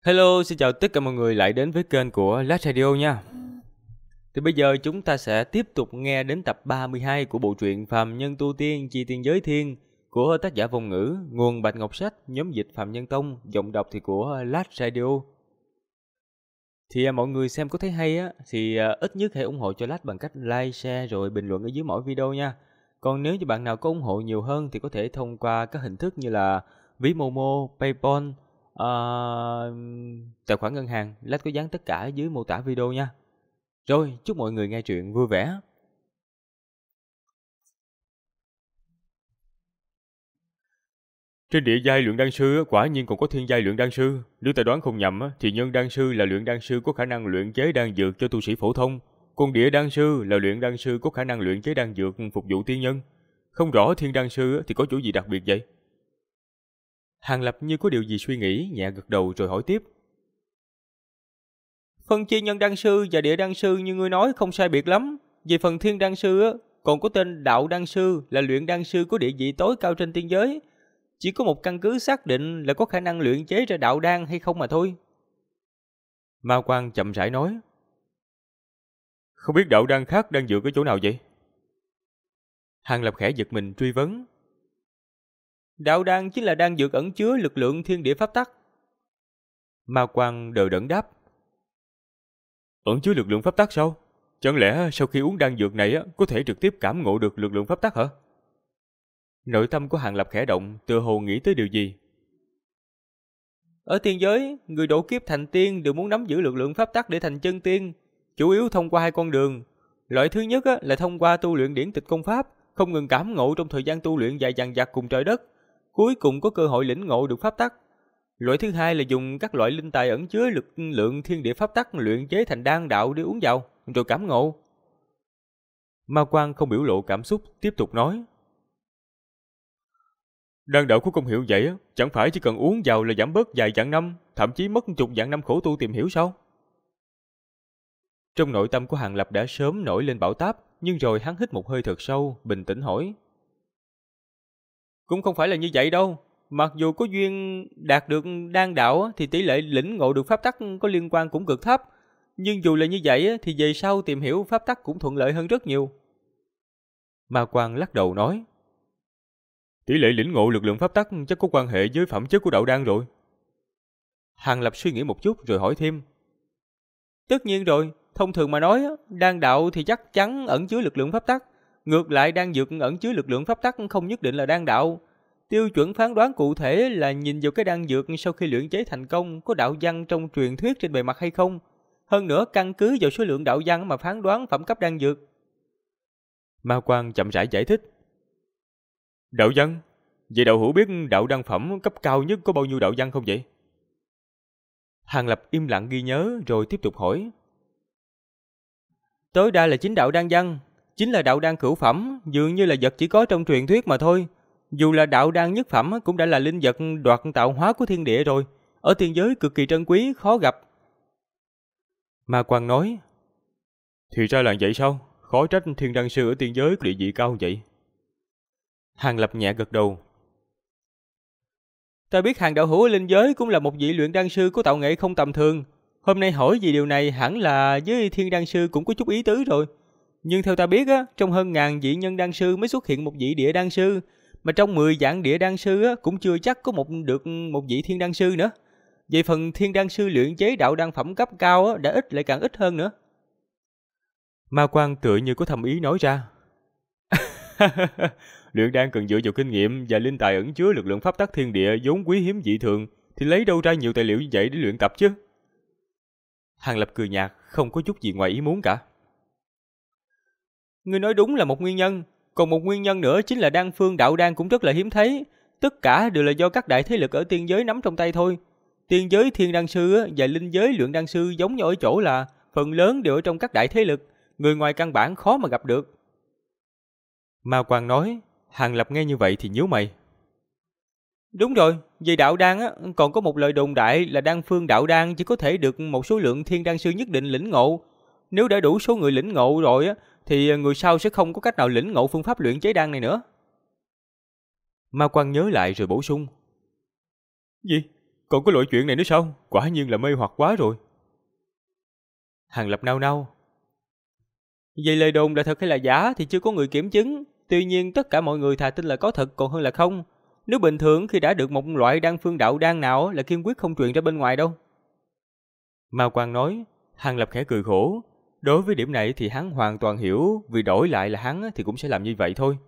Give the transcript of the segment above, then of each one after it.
Hello, xin chào tất cả mọi người lại đến với kênh của Lát Radio nha. Thì bây giờ chúng ta sẽ tiếp tục nghe đến tập 32 của bộ truyện Phàm Nhân Tu Tiên Chi Tiên Giới Thiên của tác giả Vong Ngữ, nguồn Bạch Ngọc Sách, nhóm dịch Phạm Nhân Tông, giọng đọc thì của Lát Radio. Thì mọi người xem có thấy hay á thì ít nhất hãy ủng hộ cho Lát bằng cách like, share rồi bình luận ở dưới mỗi video nha. Còn nếu như bạn nào có ủng hộ nhiều hơn thì có thể thông qua các hình thức như là ví Momo, PayPal, tài khoản ngân hàng. Lát có dán tất cả dưới mô tả video nha. Rồi, chúc mọi người nghe truyện vui vẻ. Trên địa giai luyện đan sư quả nhiên còn có thiên giai luyện đan sư. Nếu ta đoán không nhầm thì nhân đan sư là luyện đan sư có khả năng luyện chế đan dược cho tu sĩ phổ thông, còn địa đan sư là luyện đan sư có khả năng luyện chế đan dược phục vụ tiên nhân. Không rõ thiên đan sư thì có chỗ gì đặc biệt vậy? Hàng Lập như có điều gì suy nghĩ, nhẹ gật đầu rồi hỏi tiếp. Phân chia nhân đan sư và địa đan sư như ngươi nói không sai biệt lắm. Về phần thiên đan sư còn có tên đạo đan sư là luyện đan sư có địa vị tối cao trên tiên giới. Chỉ có một căn cứ xác định là có khả năng luyện chế ra đạo đan hay không mà thôi. Ma Quang chậm rãi nói. Không biết đạo đan khác đang dược ở chỗ nào vậy? Hàng Lập khẽ giật mình truy vấn. Đạo đan chính là đan dược ẩn chứa lực lượng thiên địa pháp tắc. Ma Quang đờ đẫn đáp. Ẩn chứa lực lượng pháp tắc sao? Chẳng lẽ sau khi uống đan dược này có thể trực tiếp cảm ngộ được lực lượng pháp tắc hả? Nội tâm của Hàng Lập khẽ động, tựa hồ nghĩ tới điều gì. Ở tiên giới, người độ kiếp thành tiên đều muốn nắm giữ lực lượng pháp tắc để thành chân tiên, chủ yếu thông qua hai con đường. Loại thứ nhất là thông qua tu luyện điển tịch công pháp, không ngừng cảm ngộ trong thời gian tu luyện dài dằng dặc cùng trời đất, cuối cùng có cơ hội lĩnh ngộ được pháp tắc. Loại thứ hai là dùng các loại linh tài ẩn chứa lực lượng thiên địa pháp tắc luyện chế thành đan đạo để uống vào, rồi cảm ngộ. Ma Quang không biểu lộ cảm xúc, tiếp tục nói. Đan đạo có công hiệu vậy chẳng phải chỉ cần uống vào là giảm bớt vài vạn năm, thậm chí mất chục vạn năm khổ tu tìm hiểu sao? Trong nội tâm của Hàng Lập đã sớm nổi lên bão táp, nhưng rồi hắn hít một hơi thật sâu, bình tĩnh hỏi. Cũng không phải là như vậy đâu. Mặc dù có duyên đạt được đan đạo thì tỷ lệ lĩnh ngộ được pháp tắc có liên quan cũng cực thấp. Nhưng dù là như vậy thì về sau tìm hiểu pháp tắc cũng thuận lợi hơn rất nhiều. Ma Quang lắc đầu nói. Tỷ lệ lĩnh ngộ lực lượng pháp tắc chắc có quan hệ với phẩm chất của đạo đan rồi. Hàng Lập suy nghĩ một chút rồi hỏi thêm. Tất nhiên rồi, thông thường mà nói, đan đạo thì chắc chắn ẩn chứa lực lượng pháp tắc. Ngược lại đan dược ẩn chứa lực lượng pháp tắc không nhất định là đan đạo. Tiêu chuẩn phán đoán cụ thể là nhìn vào cái đan dược sau khi luyện chế thành công có đạo văn trong truyền thuyết trên bề mặt hay không. Hơn nữa căn cứ vào số lượng đạo văn mà phán đoán phẩm cấp đan dược. Ma Quang chậm rãi giải thích. Đạo văn? Vậy đạo hữu biết đạo đan phẩm cấp cao nhất có bao nhiêu đạo văn không vậy? Hàng Lập im lặng ghi nhớ rồi tiếp tục hỏi. Tối đa là 9 đạo đan văn, chính là đạo đan cửu phẩm, dường như là vật chỉ có trong truyền thuyết mà thôi. Dù là đạo đan nhất phẩm cũng đã là linh vật đoạt tạo hóa của thiên địa rồi, ở tiên giới cực kỳ trân quý, khó gặp. Ma Quang nói. Thì ra là vậy sao? Khó trách thiên đan sư ở tiên giới có địa vị cao vậy. Hàng Lập nhẹ gật đầu. Ta biết Hàng đạo hữu ở linh giới cũng là một vị luyện đan sư có tạo nghệ không tầm thường. Hôm nay hỏi về điều này hẳn là với thiên đan sư cũng có chút ý tứ rồi. Nhưng theo ta biết trong hơn ngàn vị nhân đan sư mới xuất hiện một vị địa đan sư. Mà trong 10 dạng địa đan sư cũng chưa chắc có được một vị thiên đan sư nữa. Về phần thiên đan sư luyện chế đạo đan phẩm cấp cao đã ít lại càng ít hơn nữa. Ma Quang tựa như có thầm ý nói ra. Luyện đan cần dựa vào kinh nghiệm và linh tài ẩn chứa lực lượng pháp tắc thiên địa vốn quý hiếm dị thường, thì lấy đâu ra nhiều tài liệu như vậy để luyện tập chứ? Hàng Lập cười nhạt, không có chút gì ngoài ý muốn cả. Ngươi nói đúng là một nguyên nhân, còn một nguyên nhân nữa chính là đan phương đạo đan cũng rất là hiếm thấy. Tất cả đều là do các đại thế lực ở tiên giới nắm trong tay thôi. Tiên giới thiên đan sư và linh giới luyện đan sư giống nhau ở chỗ là phần lớn đều ở trong các đại thế lực, người ngoài căn bản khó mà gặp được. Ma Quang nói. Hàng Lập nghe như vậy thì nhíu mày. Đúng rồi, về đạo đan còn có một lời đồn đại là đan phương đạo đan chỉ có thể được một số lượng thiên đan sư nhất định lĩnh ngộ. Nếu đã đủ số người lĩnh ngộ rồi thì người sau sẽ không có cách nào lĩnh ngộ phương pháp luyện chế đan này nữa. Ma Quang nhớ lại rồi bổ sung. Gì? Còn có loại chuyện này nữa sao? Quả nhiên là mê hoặc quá rồi. Hàng Lập nao nao. Vậy lời đồn là thật hay là giả thì chưa có người kiểm chứng. Tuy nhiên tất cả mọi người thà tin là có thật còn hơn là không. Nếu bình thường khi đã được một loại đan phương đạo đan nào là kiên quyết không truyền ra bên ngoài đâu. Mao Quang nói. Hàng Lập khẽ cười khổ. Đối với điểm này thì hắn hoàn toàn hiểu, vì đổi lại là hắn thì cũng sẽ làm như vậy thôi.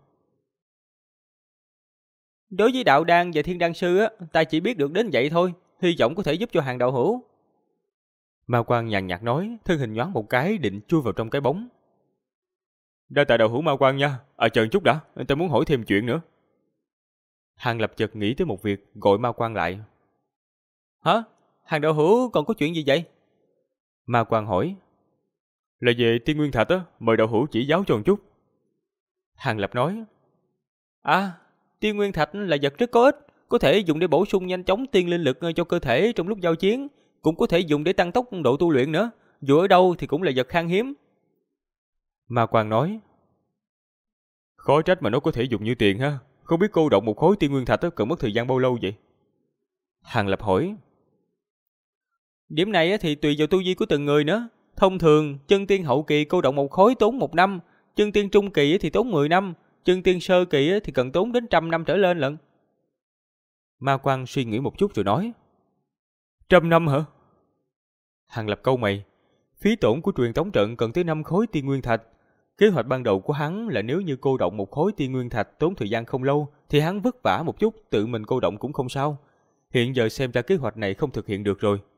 Đối với đạo đan và thiên đan sư ta chỉ biết được đến vậy thôi, hy vọng có thể giúp cho Hàng đạo hữu. Mao Quang nhàn nhạt nói, thân hình nhoáng một cái định chui vào trong cái bóng. Đa tạ đạo hữu Mao Quang nha, chờ chút đã, ta muốn hỏi thêm chuyện nữa. Hàng Lập chợt nghĩ tới một việc, gọi Mao Quang lại. Hả? Hàng đạo hữu còn có chuyện gì vậy? Mao Quang hỏi. Là về Tiên Nguyên Thạch mời đạo hữu chỉ giáo cho một chút. Hàng Lập nói. Tiên Nguyên Thạch là vật rất có ích, có thể dùng để bổ sung nhanh chóng tiên linh lực cho cơ thể trong lúc giao chiến, cũng có thể dùng để tăng tốc độ tu luyện nữa, dù ở đâu thì cũng là vật khan hiếm. Mao Quang nói. Khó trách mà nó có thể dùng như tiền ha, không biết cô động một khối Tiên Nguyên Thạch cần mất thời gian bao lâu vậy? Hàng Lập hỏi. Điểm này thì tùy vào tu vi của từng người nữa. Thông thường, chân tiên hậu kỳ cô động một khối tốn 1 năm, chân tiên trung kỳ thì tốn 10 năm, chân tiên sơ kỳ thì cần tốn đến 100 năm trở lên lận. Mao Quang suy nghĩ một chút rồi nói. 100 năm hả? Hàng Lập cau mày. Phí tổn của truyền tống trận cần tới 5 khối Tiên Nguyên Thạch. Kế hoạch ban đầu của hắn là nếu như cô động một khối Tiên Nguyên Thạch tốn thời gian không lâu, thì hắn vất vả một chút, tự mình cô động cũng không sao. Hiện giờ xem ra kế hoạch này không thực hiện được rồi.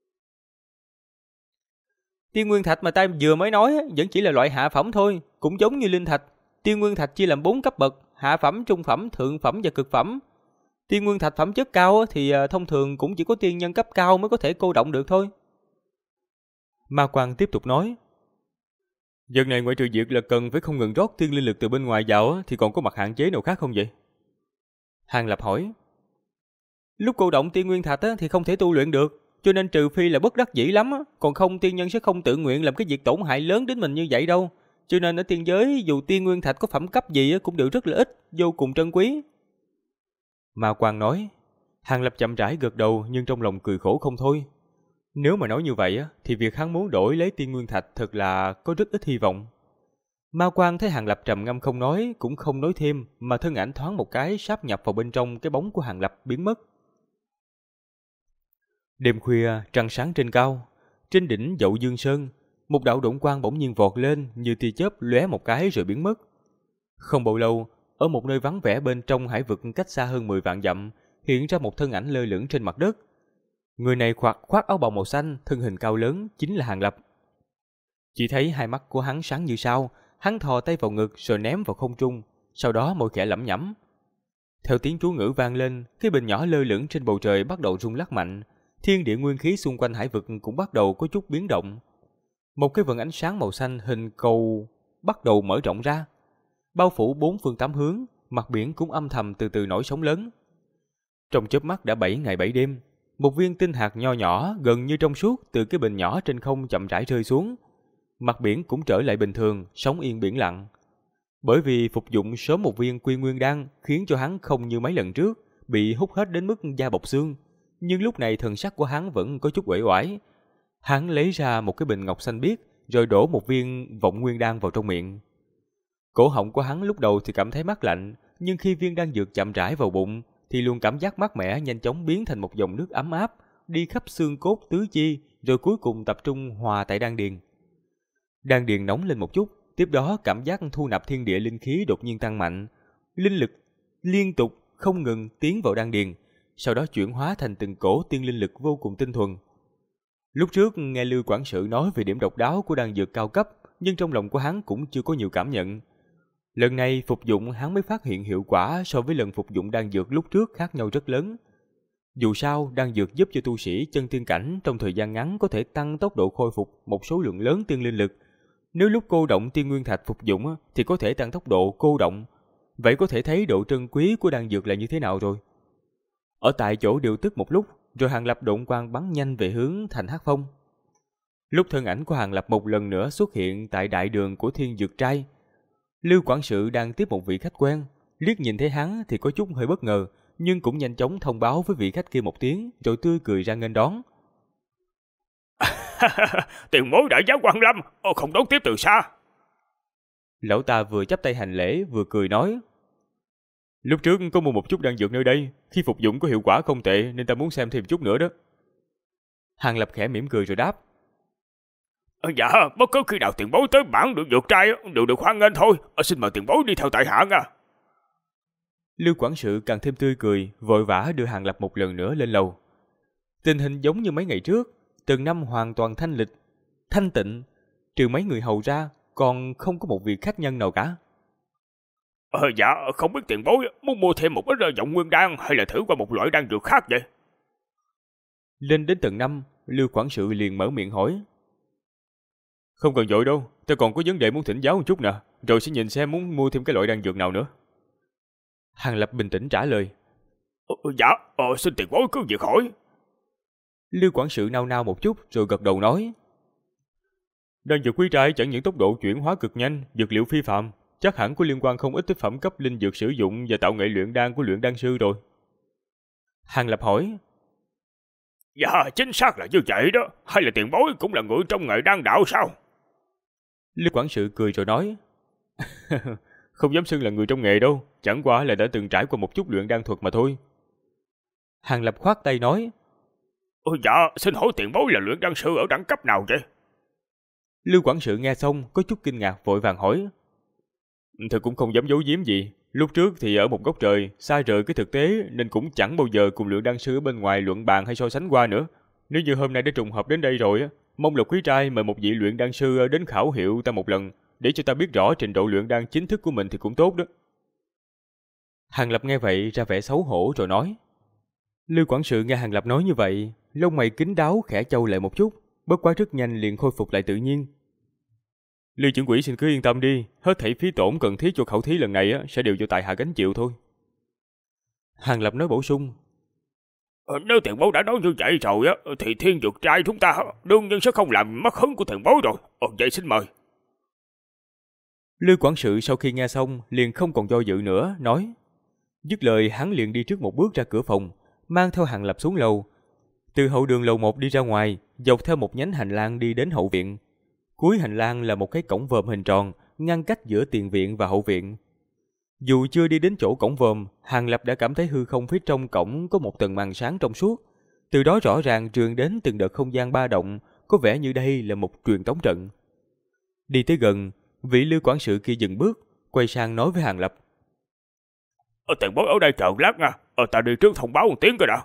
Tiên Nguyên Thạch mà ta vừa mới nói vẫn chỉ là loại hạ phẩm thôi, cũng giống như Linh Thạch. Tiên Nguyên Thạch chia làm 4 cấp bậc, hạ phẩm, trung phẩm, thượng phẩm và cực phẩm. Tiên Nguyên Thạch phẩm chất cao thì thông thường cũng chỉ có tiên nhân cấp cao mới có thể cô động được thôi. Ma Quang tiếp tục nói. Vật này ngoại trừ việc là cần phải không ngừng rót tiên linh lực từ bên ngoài vào thì còn có mặt hạn chế nào khác không vậy? Hàng Lập hỏi. Lúc cô động Tiên Nguyên Thạch thì không thể tu luyện được, cho nên trừ phi là bất đắc dĩ lắm, còn không tiên nhân sẽ không tự nguyện làm cái việc tổn hại lớn đến mình như vậy đâu. Cho nên ở tiên giới dù Tiên Nguyên Thạch có phẩm cấp gì cũng đều rất là ít, vô cùng trân quý. Ma Quang nói. Hàng Lập chậm rãi gật đầu nhưng trong lòng cười khổ không thôi. Nếu mà nói như vậy thì việc hắn muốn đổi lấy Tiên Nguyên Thạch thật là có rất ít hy vọng. Ma Quang thấy Hàng Lập trầm ngâm không nói, cũng không nói thêm, mà thân ảnh thoáng một cái sáp nhập vào bên trong cái bóng của Hàng Lập biến mất. Đêm khuya, trăng sáng trên cao, trên đỉnh Dậu Dương Sơn, một đạo độn quang bỗng nhiên vọt lên như tia chớp lóe một cái rồi biến mất. Không bao lâu, ở một nơi vắng vẻ bên trong hải vực cách xa hơn 10 vạn dặm, hiện ra một thân ảnh lơ lửng trên mặt đất. Người này khoác áo bào màu xanh, thân hình cao lớn, chính là Hàng Lập. Chỉ thấy hai mắt của hắn sáng như sao, hắn thò tay vào ngực rồi ném vào không trung, sau đó môi khẽ lẩm nhẩm. Theo tiếng chú ngữ vang lên, cái bình nhỏ lơ lửng trên bầu trời bắt đầu rung lắc mạnh, thiên địa nguyên khí xung quanh hải vực cũng bắt đầu có chút biến động. Một cái vầng ánh sáng màu xanh hình cầu bắt đầu mở rộng ra, bao phủ 4 phương 8 hướng, mặt biển cũng âm thầm từ từ nổi sóng lớn. Trong chớp mắt đã 7 ngày 7 đêm, một viên tinh hạt nho nhỏ gần như trong suốt từ cái bình nhỏ trên không chậm rãi rơi xuống. Mặt biển cũng trở lại bình thường, sóng yên biển lặng. Bởi vì phục dụng sớm một viên Quy Nguyên đan khiến cho hắn không như mấy lần trước bị hút hết đến mức da bọc xương, nhưng lúc này thần sắc của hắn vẫn có chút uể oải. Hắn lấy ra một cái bình ngọc xanh biếc rồi đổ một viên Vọng Nguyên đan vào trong miệng. Cổ họng của hắn lúc đầu thì cảm thấy mát lạnh, nhưng khi viên đan dược chậm rãi vào bụng thì luồng cảm giác mát mẻ nhanh chóng biến thành một dòng nước ấm áp đi khắp xương cốt tứ chi, rồi cuối cùng tập trung hòa tại đan điền. Đan điền nóng lên một chút, tiếp đó cảm giác thu nạp thiên địa linh khí đột nhiên tăng mạnh, linh lực liên tục không ngừng tiến vào đan điền, sau đó chuyển hóa thành từng cổ tiên linh lực vô cùng tinh thuần. Lúc trước nghe Lưu quản sự nói về điểm độc đáo của đan dược cao cấp, nhưng trong lòng của hắn cũng chưa có nhiều cảm nhận. Lần này phục dụng hắn mới phát hiện hiệu quả so với lần phục dụng đan dược lúc trước khác nhau rất lớn. Dù sao, đan dược giúp cho tu sĩ chân tiên cảnh trong thời gian ngắn có thể tăng tốc độ khôi phục một số lượng lớn tiên linh lực. Nếu lúc cô động tiên nguyên thạch phục dụng thì có thể tăng tốc độ cô động. Vậy có thể thấy độ trân quý của đan dược là như thế nào rồi. Ở tại chỗ điều tức một lúc, rồi Hàng Lập độn quang bắn nhanh về hướng thành Hắc Phong. Lúc thân ảnh của Hàng Lập một lần nữa xuất hiện tại đại đường của Thiên Dược Trai, Lưu quản sự đang tiếp một vị khách quen, liếc nhìn thấy hắn thì có chút hơi bất ngờ, nhưng cũng nhanh chóng thông báo với vị khách kia một tiếng, rồi tươi cười ra nghênh đón. Tiền bối đại giá Quan Lâm, không đón tiếp từ xa. Lão ta vừa chắp tay hành lễ vừa cười nói: Lúc trước có mua một chút đan dược nơi đây, khi phục dụng có hiệu quả không tệ nên ta muốn xem thêm chút nữa đó. Hàng Lập khẽ mỉm cười rồi đáp: Dạ, bất cứ khi nào tiền bối tới bản được dược trai đều được hoan nghênh thôi. Xin mời tiền bối đi theo tại hạ nha. Lưu quản sự càng thêm tươi cười, vội vã đưa Hàng Lập một lần nữa lên lầu. Tình hình giống như mấy ngày trước, Tầng 5 hoàn toàn thanh lịch, thanh tịnh, trừ mấy người hầu ra, còn không có một vị khách nhân nào cả. Dạ, không biết tiền bối muốn mua thêm một ít Vọng Nguyên đan hay là thử qua một loại đan dược khác vậy? Lên đến tầng 5, Lưu quản sự liền mở miệng hỏi: Không cần vội đâu, ta còn có vấn đề muốn thỉnh giáo một chút nè, rồi sẽ nhìn xem muốn mua thêm cái loại đan dược nào nữa. Hàng Lập bình tĩnh trả lời: Dạ, xin tiền bối cứ việc hỏi. Lưu quản sự nao nao một chút rồi gật đầu nói: Đan dược quý trai chẳng những tốc độ chuyển hóa cực nhanh, dược liệu phi phàm, chắc hẳn có liên quan không ít tới phẩm cấp linh dược sử dụng và tạo nghệ luyện đan của luyện đan sư rồi. Hàng Lập hỏi: Dạ, chính xác là như vậy đó, hay là tiền bối cũng là người trong nghề đan đạo sao? Lưu quản sự cười rồi nói: Không dám xưng là người trong nghề đâu, chẳng qua là đã từng trải qua một chút luyện đan thuật mà thôi. Hàng Lập khoát tay nói: Dạ, xin hỏi tiền bối là luyện đan sư ở đẳng cấp nào vậy? Lưu quản sự nghe xong có chút kinh ngạc vội vàng hỏi: Thật cũng không dám giấu giếm gì, lúc trước thì ở một góc trời, xa rời cái thực tế nên cũng chẳng bao giờ cùng luyện đan sư ở bên ngoài luận bàn hay so sánh qua nữa. Nếu như hôm nay đã trùng hợp đến đây rồi, mong là quý trai mời một vị luyện đan sư đến khảo hiệu ta một lần, để cho ta biết rõ trình độ luyện đan chính thức của mình thì cũng tốt đó. Hàng Lập nghe vậy ra vẻ xấu hổ rồi nói. Lưu quản sự nghe Hàng Lập nói như vậy, lông mày kín đáo khẽ chau lại một chút, bất quá rất nhanh liền khôi phục lại tự nhiên. Lưu trưởng quỹ xin cứ yên tâm đi, hết thảy phí tổn cần thiết cho khảo thí lần này sẽ đều do tại hạ gánh chịu thôi. Hàng Lập nói bổ sung: Nếu tiền bối đã nói như vậy rồi thì thiên dược trai chúng ta đương nhiên sẽ không làm mất hứng của tiền bối rồi. Vậy xin mời. Lưu quản sự sau khi nghe xong liền không còn do dự nữa, nói. Dứt lời hắn liền đi trước một bước ra cửa phòng, mang theo Hàng Lập xuống lầu. Từ hậu đường lầu 1 đi ra ngoài, dọc theo một nhánh hành lang đi đến hậu viện. Cuối hành lang là một cái cổng vòm hình tròn, ngăn cách giữa tiền viện và hậu viện. Dù chưa đi đến chỗ cổng vòm, Hàng Lập đã cảm thấy hư không phía trong cổng có một tầng màn sáng trong suốt. Từ đó rõ ràng truyền đến từng đợt không gian ba động, có vẻ như đây là một truyền tống trận. Đi tới gần, vị Lưu quản sự kia dừng bước, quay sang nói với Hàng Lập. Tiền bối ở đây chờ lát nha, ta đi trước thông báo một tiếng coi đã.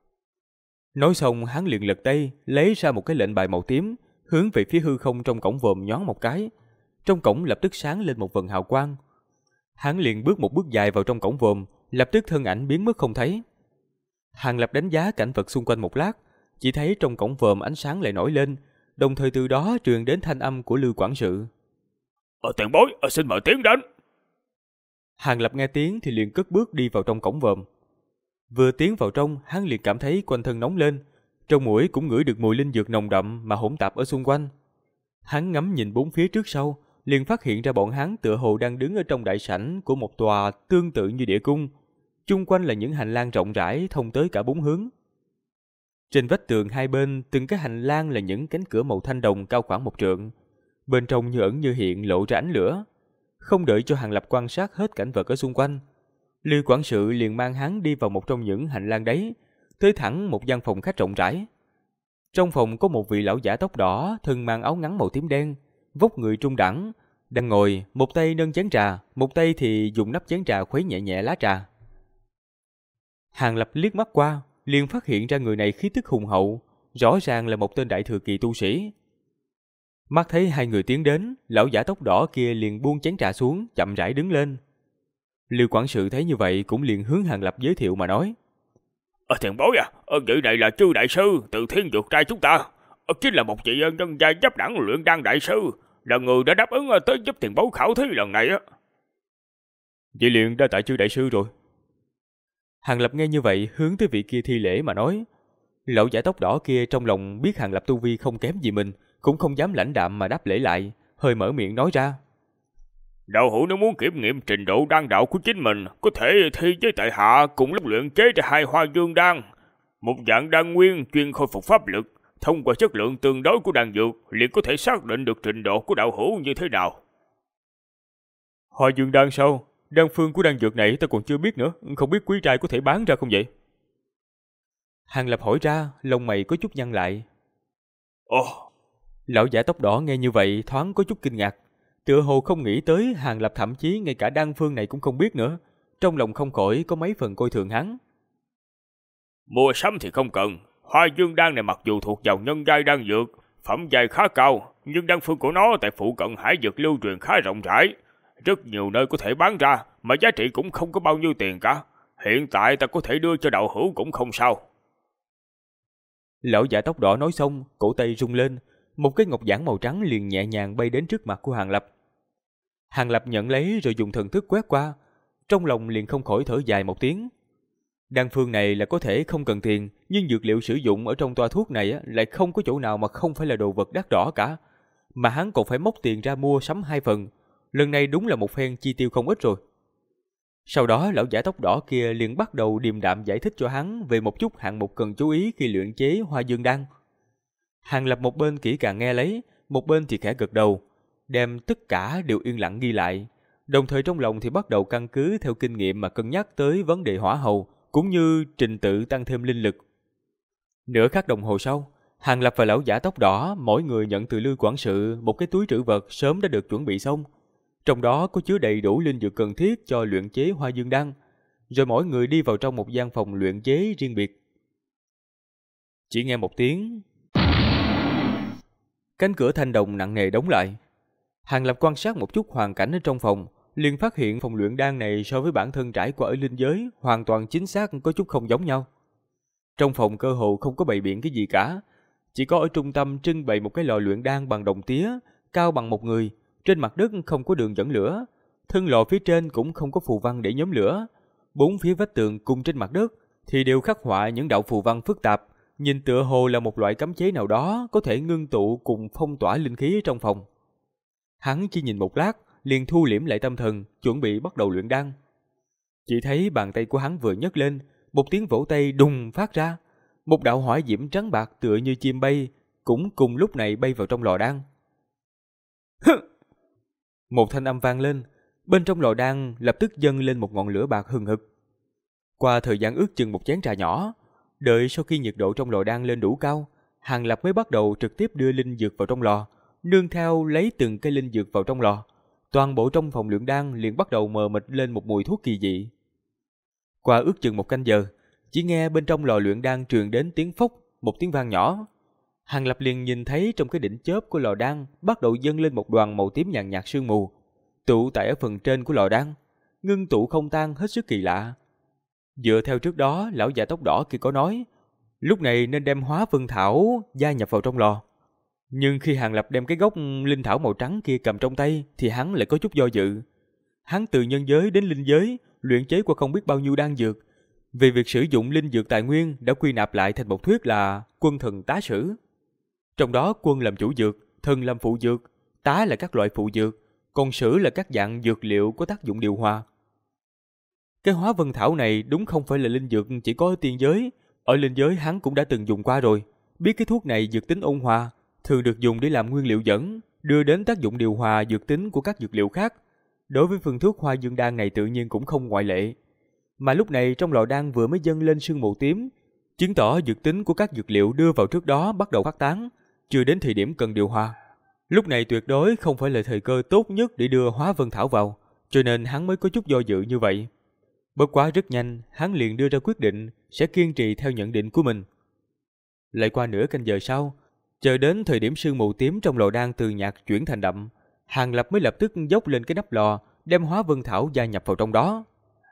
Nói xong hắn liền lật tay, lấy ra một cái lệnh bài màu tím, hướng về phía hư không trong cổng vòm nhón một cái. Trong cổng lập tức sáng lên một vầng hào quang. Hắn liền bước một bước dài vào trong cổng vòm, lập tức thân ảnh biến mất không thấy. Hàng Lập đánh giá cảnh vật xung quanh một lát, chỉ thấy trong cổng vòm ánh sáng lại nổi lên, đồng thời từ đó truyền đến thanh âm của Lưu quản sự. Tiền bối, xin mời tiến đến. Hàng Lập nghe tiếng thì liền cất bước đi vào trong cổng vòm. Vừa tiến vào trong, hắn liền cảm thấy quanh thân nóng lên, trong mũi cũng ngửi được mùi linh dược nồng đậm mà hỗn tạp ở xung quanh. Hắn ngắm nhìn bốn phía trước sau, liền phát hiện ra bọn hắn tựa hồ đang đứng ở trong đại sảnh của một tòa tương tự như địa cung. Chung quanh là những hành lang rộng rãi thông tới cả bốn hướng. Trên vách tường hai bên, từng cái hành lang là những cánh cửa màu thanh đồng cao khoảng 1 trượng. Bên trong như ẩn như hiện lộ ra ánh lửa. Không đợi cho Hàng Lập quan sát hết cảnh vật ở xung quanh, Lưu quản sự liền mang hắn đi vào một trong những hành lang đấy, tới thẳng một gian phòng khách rộng rãi. Trong phòng có một vị lão giả tóc đỏ, thân mang áo ngắn màu tím đen, vóc người trung đẳng, đang ngồi, một tay nâng chén trà, một tay thì dùng nắp chén trà khuấy nhẹ nhẹ lá trà. Hàng Lập liếc mắt qua, liền phát hiện ra người này khí tức hùng hậu, rõ ràng là một tên đại thừa kỳ tu sĩ. Mắt thấy hai người tiến đến, lão giả tóc đỏ kia liền buông chén trà xuống, chậm rãi đứng lên. Lưu quản sự thấy như vậy cũng liền hướng Hàng Lập giới thiệu mà nói. Tiền bối vị này là Chư đại sư từ Thiên Dược trai chúng ta, chính là một vị nhân gia giáp đẳng luyện đan đại sư, là người đã đáp ứng tới giúp tiền bối khảo thí lần này. Vậy liền đa tạ Chư đại sư rồi. Hàng Lập nghe như vậy hướng tới vị kia thi lễ mà nói. Lão giả tóc đỏ kia trong lòng biết Hàng Lập tu vi không kém gì mình, cũng không dám lãnh đạm mà đáp lễ lại, hơi mở miệng nói ra. Đạo hữu nếu muốn kiểm nghiệm trình độ đan đạo của chính mình, có thể thi với tại hạ cùng lúc luyện chế ra 2 hoa dương đan, một dạng đan nguyên chuyên khôi phục pháp lực. Thông qua chất lượng tương đối của đan dược, liền có thể xác định được trình độ của đạo hữu như thế nào. Hoa dương đan sao? Đan phương của đan dược này ta còn chưa biết nữa, không biết quý trai có thể bán ra không vậy? Hàng Lập hỏi ra, lông mày có chút nhăn lại. Ồ! Lão giả tóc đỏ nghe như vậy thoáng có chút kinh ngạc. Tựa hồ không nghĩ tới Hàng Lập thậm chí ngay cả đan phương này cũng không biết nữa. Trong lòng không khỏi có mấy phần coi thường hắn. Mua sắm thì không cần. Hoa dương đan này mặc dù thuộc vào nhân giai đan dược, phẩm giai khá cao, nhưng đan phương của nó tại phụ cận hải dược lưu truyền khá rộng rãi. Rất nhiều nơi có thể bán ra, mà giá trị cũng không có bao nhiêu tiền cả. Hiện tại ta có thể đưa cho đạo hữu cũng không sao. Lão giả tóc đỏ nói xong, cổ tay rung lên, một cái ngọc giản màu trắng liền nhẹ nhàng bay đến trước mặt của Hàng Lập. Hàng Lập nhận lấy rồi dùng thần thức quét qua, trong lòng liền không khỏi thở dài một tiếng. Đan phương này là có thể không cần tiền, nhưng dược liệu sử dụng ở trong toa thuốc này lại không có chỗ nào mà không phải là đồ vật đắt đỏ cả. Mà hắn còn phải móc tiền ra mua sắm 2 phần, lần này đúng là một phen chi tiêu không ít rồi. Sau đó lão giả tóc đỏ kia liền bắt đầu điềm đạm giải thích cho hắn về một chút hạng mục cần chú ý khi luyện chế hoa dương đan. Hàng Lập một bên kỹ càng nghe lấy, một bên thì khẽ gật đầu, đem tất cả đều yên lặng ghi lại, đồng thời trong lòng thì bắt đầu căn cứ theo kinh nghiệm mà cân nhắc tới vấn đề hỏa hầu, cũng như trình tự tăng thêm linh lực. Nửa khắc đồng hồ sau, Hàng Lập và lão giả tóc đỏ mỗi người nhận từ Lưu quản sự một cái túi trữ vật sớm đã được chuẩn bị xong. Trong đó có chứa đầy đủ linh dược cần thiết cho luyện chế hoa dương đan, rồi mỗi người đi vào trong một gian phòng luyện chế riêng biệt. Chỉ nghe một tiếng, cánh cửa thanh đồng nặng nề đóng lại. Hàng Lập quan sát một chút hoàn cảnh ở trong phòng, liền phát hiện phòng luyện đan này so với bản thân trải qua ở linh giới hoàn toàn chính xác có chút không giống nhau. Trong phòng cơ hồ không có bày biện cái gì cả, chỉ có ở trung tâm trưng bày một cái lò luyện đan bằng đồng tía, cao bằng một người, trên mặt đất không có đường dẫn lửa, thân lò phía trên cũng không có phù văn để nhóm lửa. 4 phía vách tường cùng trên mặt đất thì đều khắc họa những đạo phù văn phức tạp, nhìn tựa hồ là một loại cấm chế nào đó có thể ngưng tụ cùng phong tỏa linh khí ở trong phòng. Hắn chỉ nhìn một lát, liền thu liễm lại tâm thần, chuẩn bị bắt đầu luyện đan. Chỉ thấy bàn tay của hắn vừa nhấc lên, một tiếng vỗ tay đùng phát ra, một đạo hỏa diễm trắng bạc tựa như chim bay cũng cùng lúc này bay vào trong lò đan. Một thanh âm vang lên, bên trong lò đan lập tức dâng lên một ngọn lửa bạc hừng hực. Qua thời gian ước chừng một chén trà nhỏ, đợi sau khi nhiệt độ trong lò đan lên đủ cao, Hàng Lập mới bắt đầu trực tiếp đưa linh dược vào trong lò, nương theo lấy từng cây linh dược vào trong lò. Toàn bộ trong phòng luyện đan liền bắt đầu mờ mịt lên một mùi thuốc kỳ dị. Qua ước chừng 1 canh giờ, chỉ nghe bên trong lò luyện đan truyền đến tiếng phốc, một tiếng vang nhỏ. Hàng Lập liền nhìn thấy trong cái đỉnh chớp của lò đan bắt đầu dâng lên một đoàn màu tím nhàn nhạt sương mù, tụ tại ở phần trên của lò đan, ngưng tụ không tan hết sức kỳ lạ. Dựa theo trước đó lão già tóc đỏ kia có nói, lúc này nên đem hóa vân thảo gia nhập vào trong lò. Nhưng khi Hàng Lập đem cái gốc linh thảo màu trắng kia cầm trong tay thì hắn lại có chút do dự. Hắn từ nhân giới đến linh giới, luyện chế qua không biết bao nhiêu đan dược. Về việc sử dụng linh dược tài nguyên đã quy nạp lại thành một thuyết là quân thần tá sử. Trong đó quân làm chủ dược, thần làm phụ dược, tá là các loại phụ dược, còn sử là các dạng dược liệu có tác dụng điều hòa. Cái hóa vân thảo này đúng không phải là linh dược chỉ có ở tiên giới, ở linh giới hắn cũng đã từng dùng qua rồi, biết cái thuốc này dược tính ôn hòa, thường được dùng để làm nguyên liệu dẫn, đưa đến tác dụng điều hòa dược tính của các dược liệu khác. Đối với phương thuốc hoa dương đan này tự nhiên cũng không ngoại lệ. Mà lúc này trong lò đan vừa mới dâng lên sương mù tím, chứng tỏ dược tính của các dược liệu đưa vào trước đó bắt đầu phát tán, chưa đến thời điểm cần điều hòa. Lúc này tuyệt đối không phải là thời cơ tốt nhất để đưa hóa vân thảo vào, cho nên hắn mới có chút do dự như vậy. Bất quá rất nhanh, hắn liền đưa ra quyết định sẽ kiên trì theo nhận định của mình. Lại qua nửa canh giờ sau, chờ đến thời điểm sương mù tím trong lò đan từ nhạt chuyển thành đậm, Hàng Lập mới lập tức dốc lên cái nắp lò, đem hóa vân thảo gia nhập vào trong đó.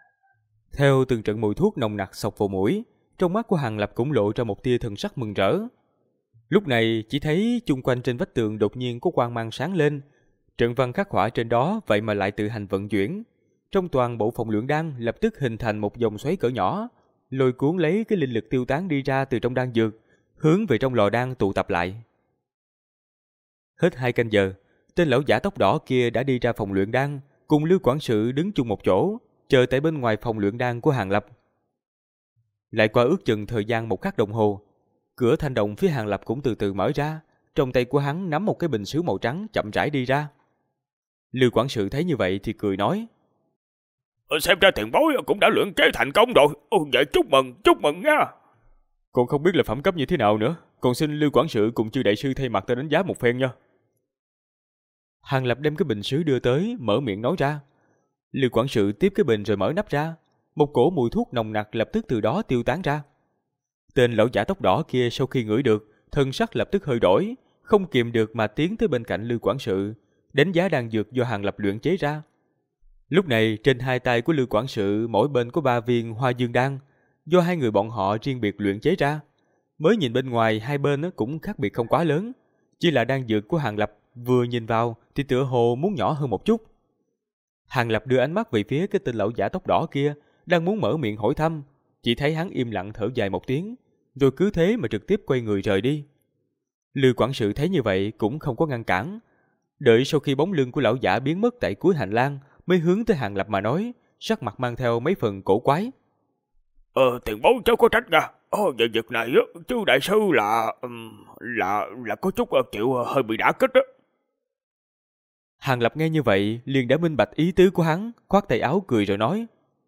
Theo từng trận mùi thuốc nồng nặc xộc vào mũi, trong mắt của Hàng Lập cũng lộ ra một tia thần sắc mừng rỡ. Lúc này chỉ thấy chung quanh trên vách tường đột nhiên có quang mang sáng lên, trận văn khắc họa trên đó vậy mà lại tự hành vận chuyển. Trong toàn bộ phòng luyện đan lập tức hình thành một dòng xoáy cỡ nhỏ, lôi cuốn lấy cái linh lực tiêu tán đi ra từ trong đan dược, hướng về trong lò đan tụ tập lại. Hết 2 canh giờ, tên lão giả tóc đỏ kia đã đi ra phòng luyện đan, cùng Lưu quản sự đứng chung một chỗ, chờ tại bên ngoài phòng luyện đan của Hàng Lập. Lại qua ước chừng thời gian 1 khắc đồng hồ, cửa thanh động phía Hàng Lập cũng từ từ mở ra, trong tay của hắn nắm một cái bình sứ màu trắng chậm rãi đi ra. Lưu quản sự thấy như vậy thì cười nói: Xem ra tiền bối cũng đã luyện chế thành công rồi. Vậy chúc mừng nha. Còn không biết là phẩm cấp như thế nào nữa, còn xin Lưu quản sự cùng Chư đại sư thay mặt ta đánh giá một phen nha. Hàng Lập đem cái bình sứ đưa tới, mở miệng nói ra. Lưu quản sự tiếp cái bình rồi mở nắp ra, một cổ mùi thuốc nồng nặc lập tức từ đó tiêu tán ra. Tên lão giả tóc đỏ kia sau khi ngửi được, thân sắc lập tức hơi đổi, không kìm được mà tiến tới bên cạnh Lưu quản sự, đánh giá đan dược do Hàng Lập luyện chế ra. Lúc này trên hai tay của Lưu quản sự mỗi bên có 3 viên Hoa Dương đan, do hai người bọn họ riêng biệt luyện chế ra. Mới nhìn bên ngoài hai bên cũng khác biệt không quá lớn, chỉ là đan dược của Hàng Lập vừa nhìn vào thì tựa hồ muốn nhỏ hơn một chút. Hàng Lập đưa ánh mắt về phía cái tên lão giả tóc đỏ kia, đang muốn mở miệng hỏi thăm, chỉ thấy hắn im lặng thở dài một tiếng, rồi cứ thế mà trực tiếp quay người rời đi. Lưu quản sự thấy như vậy cũng không có ngăn cản, đợi sau khi bóng lưng của lão giả biến mất tại cuối hành lang mới hướng tới Hàng Lập mà nói, sắc mặt mang theo mấy phần cổ quái. Tiền bối cháu có trách nha. Về việc này Chư đại sư là có chút chịu hơi bị đả kích đó. Hàng Lập nghe như vậy liền đã minh bạch ý tứ của hắn, khoát tay áo cười rồi nói: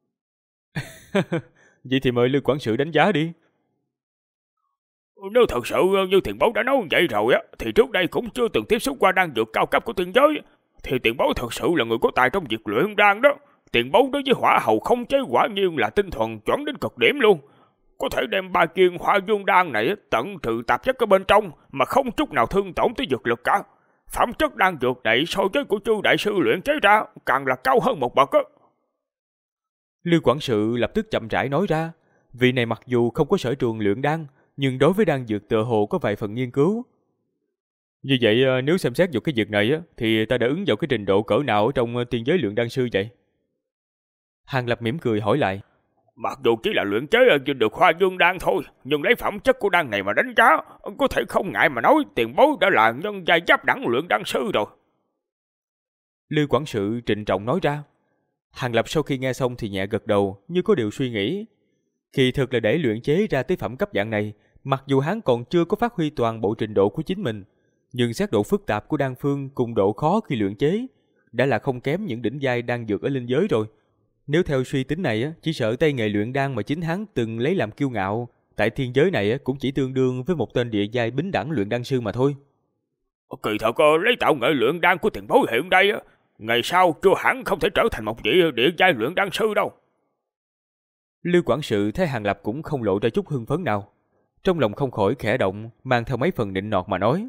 Vậy thì mời Lưu quản sự đánh giá đi. Nếu thật sự như tiền bối đã nói vậy rồi thì trước đây cũng chưa từng tiếp xúc qua đan dược cao cấp của tiên giới, thì tiền bối thật sự là người có tài trong việc luyện đan đó. Tiền bối đối với hỏa hầu không chế quả nhiên là tinh thuần chuẩn đến cực điểm luôn. Có thể đem 3 viên Hoa Dương đan này tận trừ tạp chất ở bên trong mà không chút nào thương tổn tới dược lực cả. Phẩm chất đan dược này so với của Chư đại sư luyện chế ra càng là cao hơn một bậc á. Lưu quản sự lập tức chậm rãi nói ra, vị này mặc dù không có sở trường luyện đan, nhưng đối với đan dược tựa hồ có vài phần nghiên cứu. Như vậy nếu xem xét vào cái việc này thì ta đã ứng vào cái trình độ cỡ nào ở trong tiên giới luyện đan sư vậy? Hàng Lập mỉm cười hỏi lại. Mặc dù chỉ là luyện chế được Hoa Dương đan thôi, nhưng lấy phẩm chất của đan này mà đánh giá, có thể không ngại mà nói tiền bối đã là nhân giai giáp đẳng luyện đan sư rồi. Lưu quản sự trịnh trọng nói ra. Hàng Lập sau khi nghe xong thì nhẹ gật đầu, như có điều suy nghĩ. Kỳ thực là để luyện chế ra tới phẩm cấp dạng này, mặc dù hắn còn chưa có phát huy toàn bộ trình độ của chính mình, nhưng xét độ phức tạp của đan phương cùng độ khó khi luyện chế, đã là không kém những đỉnh giai đan dược ở linh giới rồi. Nếu theo suy tính này, chỉ sợ tay nghề luyện đan mà chính hắn từng lấy làm kiêu ngạo, tại thiên giới này cũng chỉ tương đương với một tên địa giai bính đẳng luyện đan sư mà thôi. Kỳ thật lấy tạo nghệ luyện đan của tiền bối hiện đây, ngày sau chưa hẳn không thể trở thành một vị địa giai luyện đan sư đâu. Lưu quản sự thấy Hàng Lập cũng không lộ ra chút hưng phấn nào, trong lòng không khỏi khẽ động, mang theo mấy phần nịnh nọt mà nói.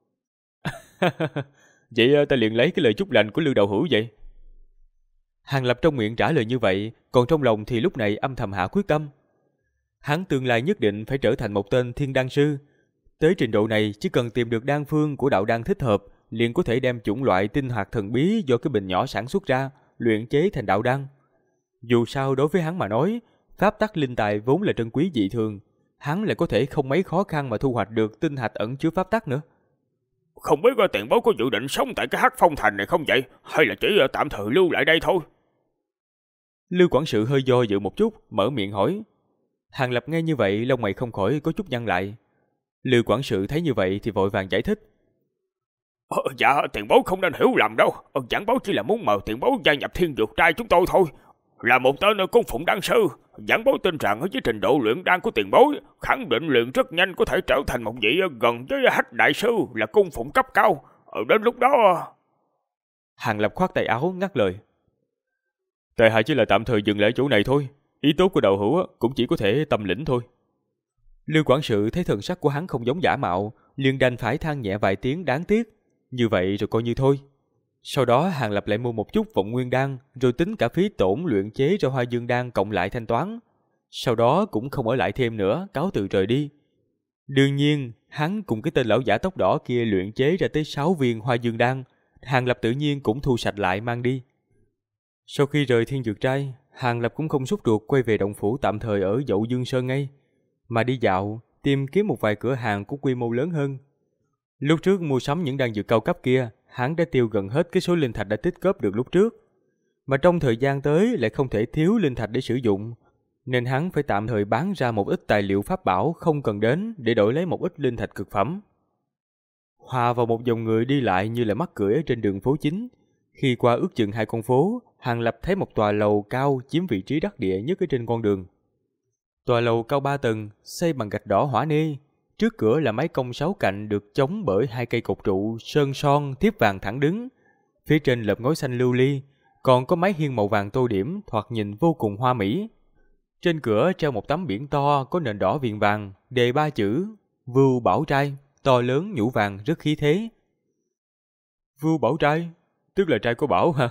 Vậy ta liền lấy cái lời chúc lành của Lưu đạo hữu vậy. Hàng Lập trong miệng trả lời như vậy, còn trong lòng thì lúc này âm thầm hạ quyết tâm. Hắn tương lai nhất định phải trở thành một tên thiên đan sư. Tới trình độ này chỉ cần tìm được đan phương của đạo đan thích hợp, liền có thể đem chủng loại tinh hoạt thần bí do cái bình nhỏ sản xuất ra, luyện chế thành đạo đan. Dù sao đối với hắn mà nói, pháp tắc linh tài vốn là trân quý dị thường, hắn lại có thể không mấy khó khăn mà thu hoạch được tinh hạch ẩn chứa pháp tắc nữa. Không biết tiền bối có dự định sống tại cái Hắc Phong Thành này không vậy, hay là chỉ tạm thời lưu lại đây thôi? Lưu quản sự hơi do dự một chút, mở miệng hỏi. Hàng Lập nghe như vậy, lông mày không khỏi có chút nhăn lại. Lưu quản sự thấy như vậy thì vội vàng giải thích. Dạ, tiền bối không nên hiểu lầm đâu. Giảng bối chỉ là muốn mời tiền bối gia nhập Thiên Dược Trai chúng tôi thôi. Là một tên cung phụng đan sư, giảng bối tin rằng với trình độ luyện đan của tiền bối, khẳng định luyện rất nhanh có thể trở thành một vị gần với Hách đại sư là cung phụng cấp cao. Đến lúc đó... Hàng Lập khoát tay áo ngắt lời. Tại hạ chỉ là tạm thời dừng lại chỗ này thôi. Ý tốt của đạo hữu cũng chỉ có thể tâm lĩnh thôi. Lưu quản sự thấy thần sắc của hắn không giống giả mạo, liền đành phải than nhẹ vài tiếng đáng tiếc. Như vậy rồi coi như thôi. Sau đó Hàng Lập lại mua một chút vọng nguyên đan, rồi tính cả phí tổn luyện chế ra Hoa Dương đan cộng lại thanh toán. Sau đó cũng không ở lại thêm nữa, cáo từ rời đi. Đương nhiên, hắn cùng cái tên lão giả tóc đỏ kia luyện chế ra tới 6 viên Hoa Dương đan, Hàng Lập tự nhiên cũng thu sạch lại mang đi. Sau khi rời Thiên Dược Trai, Hàng Lập cũng không sốt ruột quay về động phủ tạm thời ở Dậu Dương Sơn ngay, mà đi dạo, tìm kiếm một vài cửa hàng có quy mô lớn hơn. Lúc trước mua sắm những đan dược cao cấp kia, hắn đã tiêu gần hết cái số linh thạch đã tích góp được lúc trước. Mà trong thời gian tới lại không thể thiếu linh thạch để sử dụng, nên hắn phải tạm thời bán ra một ít tài liệu pháp bảo không cần đến để đổi lấy một ít linh thạch cực phẩm. Hòa vào một dòng người đi lại như là mắc cưỡi ở trên đường phố chính. Khi qua ước chừng 2 con phố, Hàng Lập thấy một tòa lầu cao chiếm vị trí đắc địa nhất ở trên con đường. Tòa lầu cao 3 tầng, xây bằng gạch đỏ hỏa nê. Trước cửa là mái cong 6 cạnh được chống bởi 2 cây cột trụ sơn son thiếp vàng thẳng đứng. Phía trên lợp ngói xanh lưu ly, còn có mái hiên màu vàng tô điểm thoạt nhìn vô cùng hoa mỹ. Trên cửa treo một tấm biển to có nền đỏ viền vàng, đề 3 chữ Vưu Bảo Trai, to lớn nhũ vàng rất khí thế. Vưu Bảo Trai, tức là trai của Bảo hả?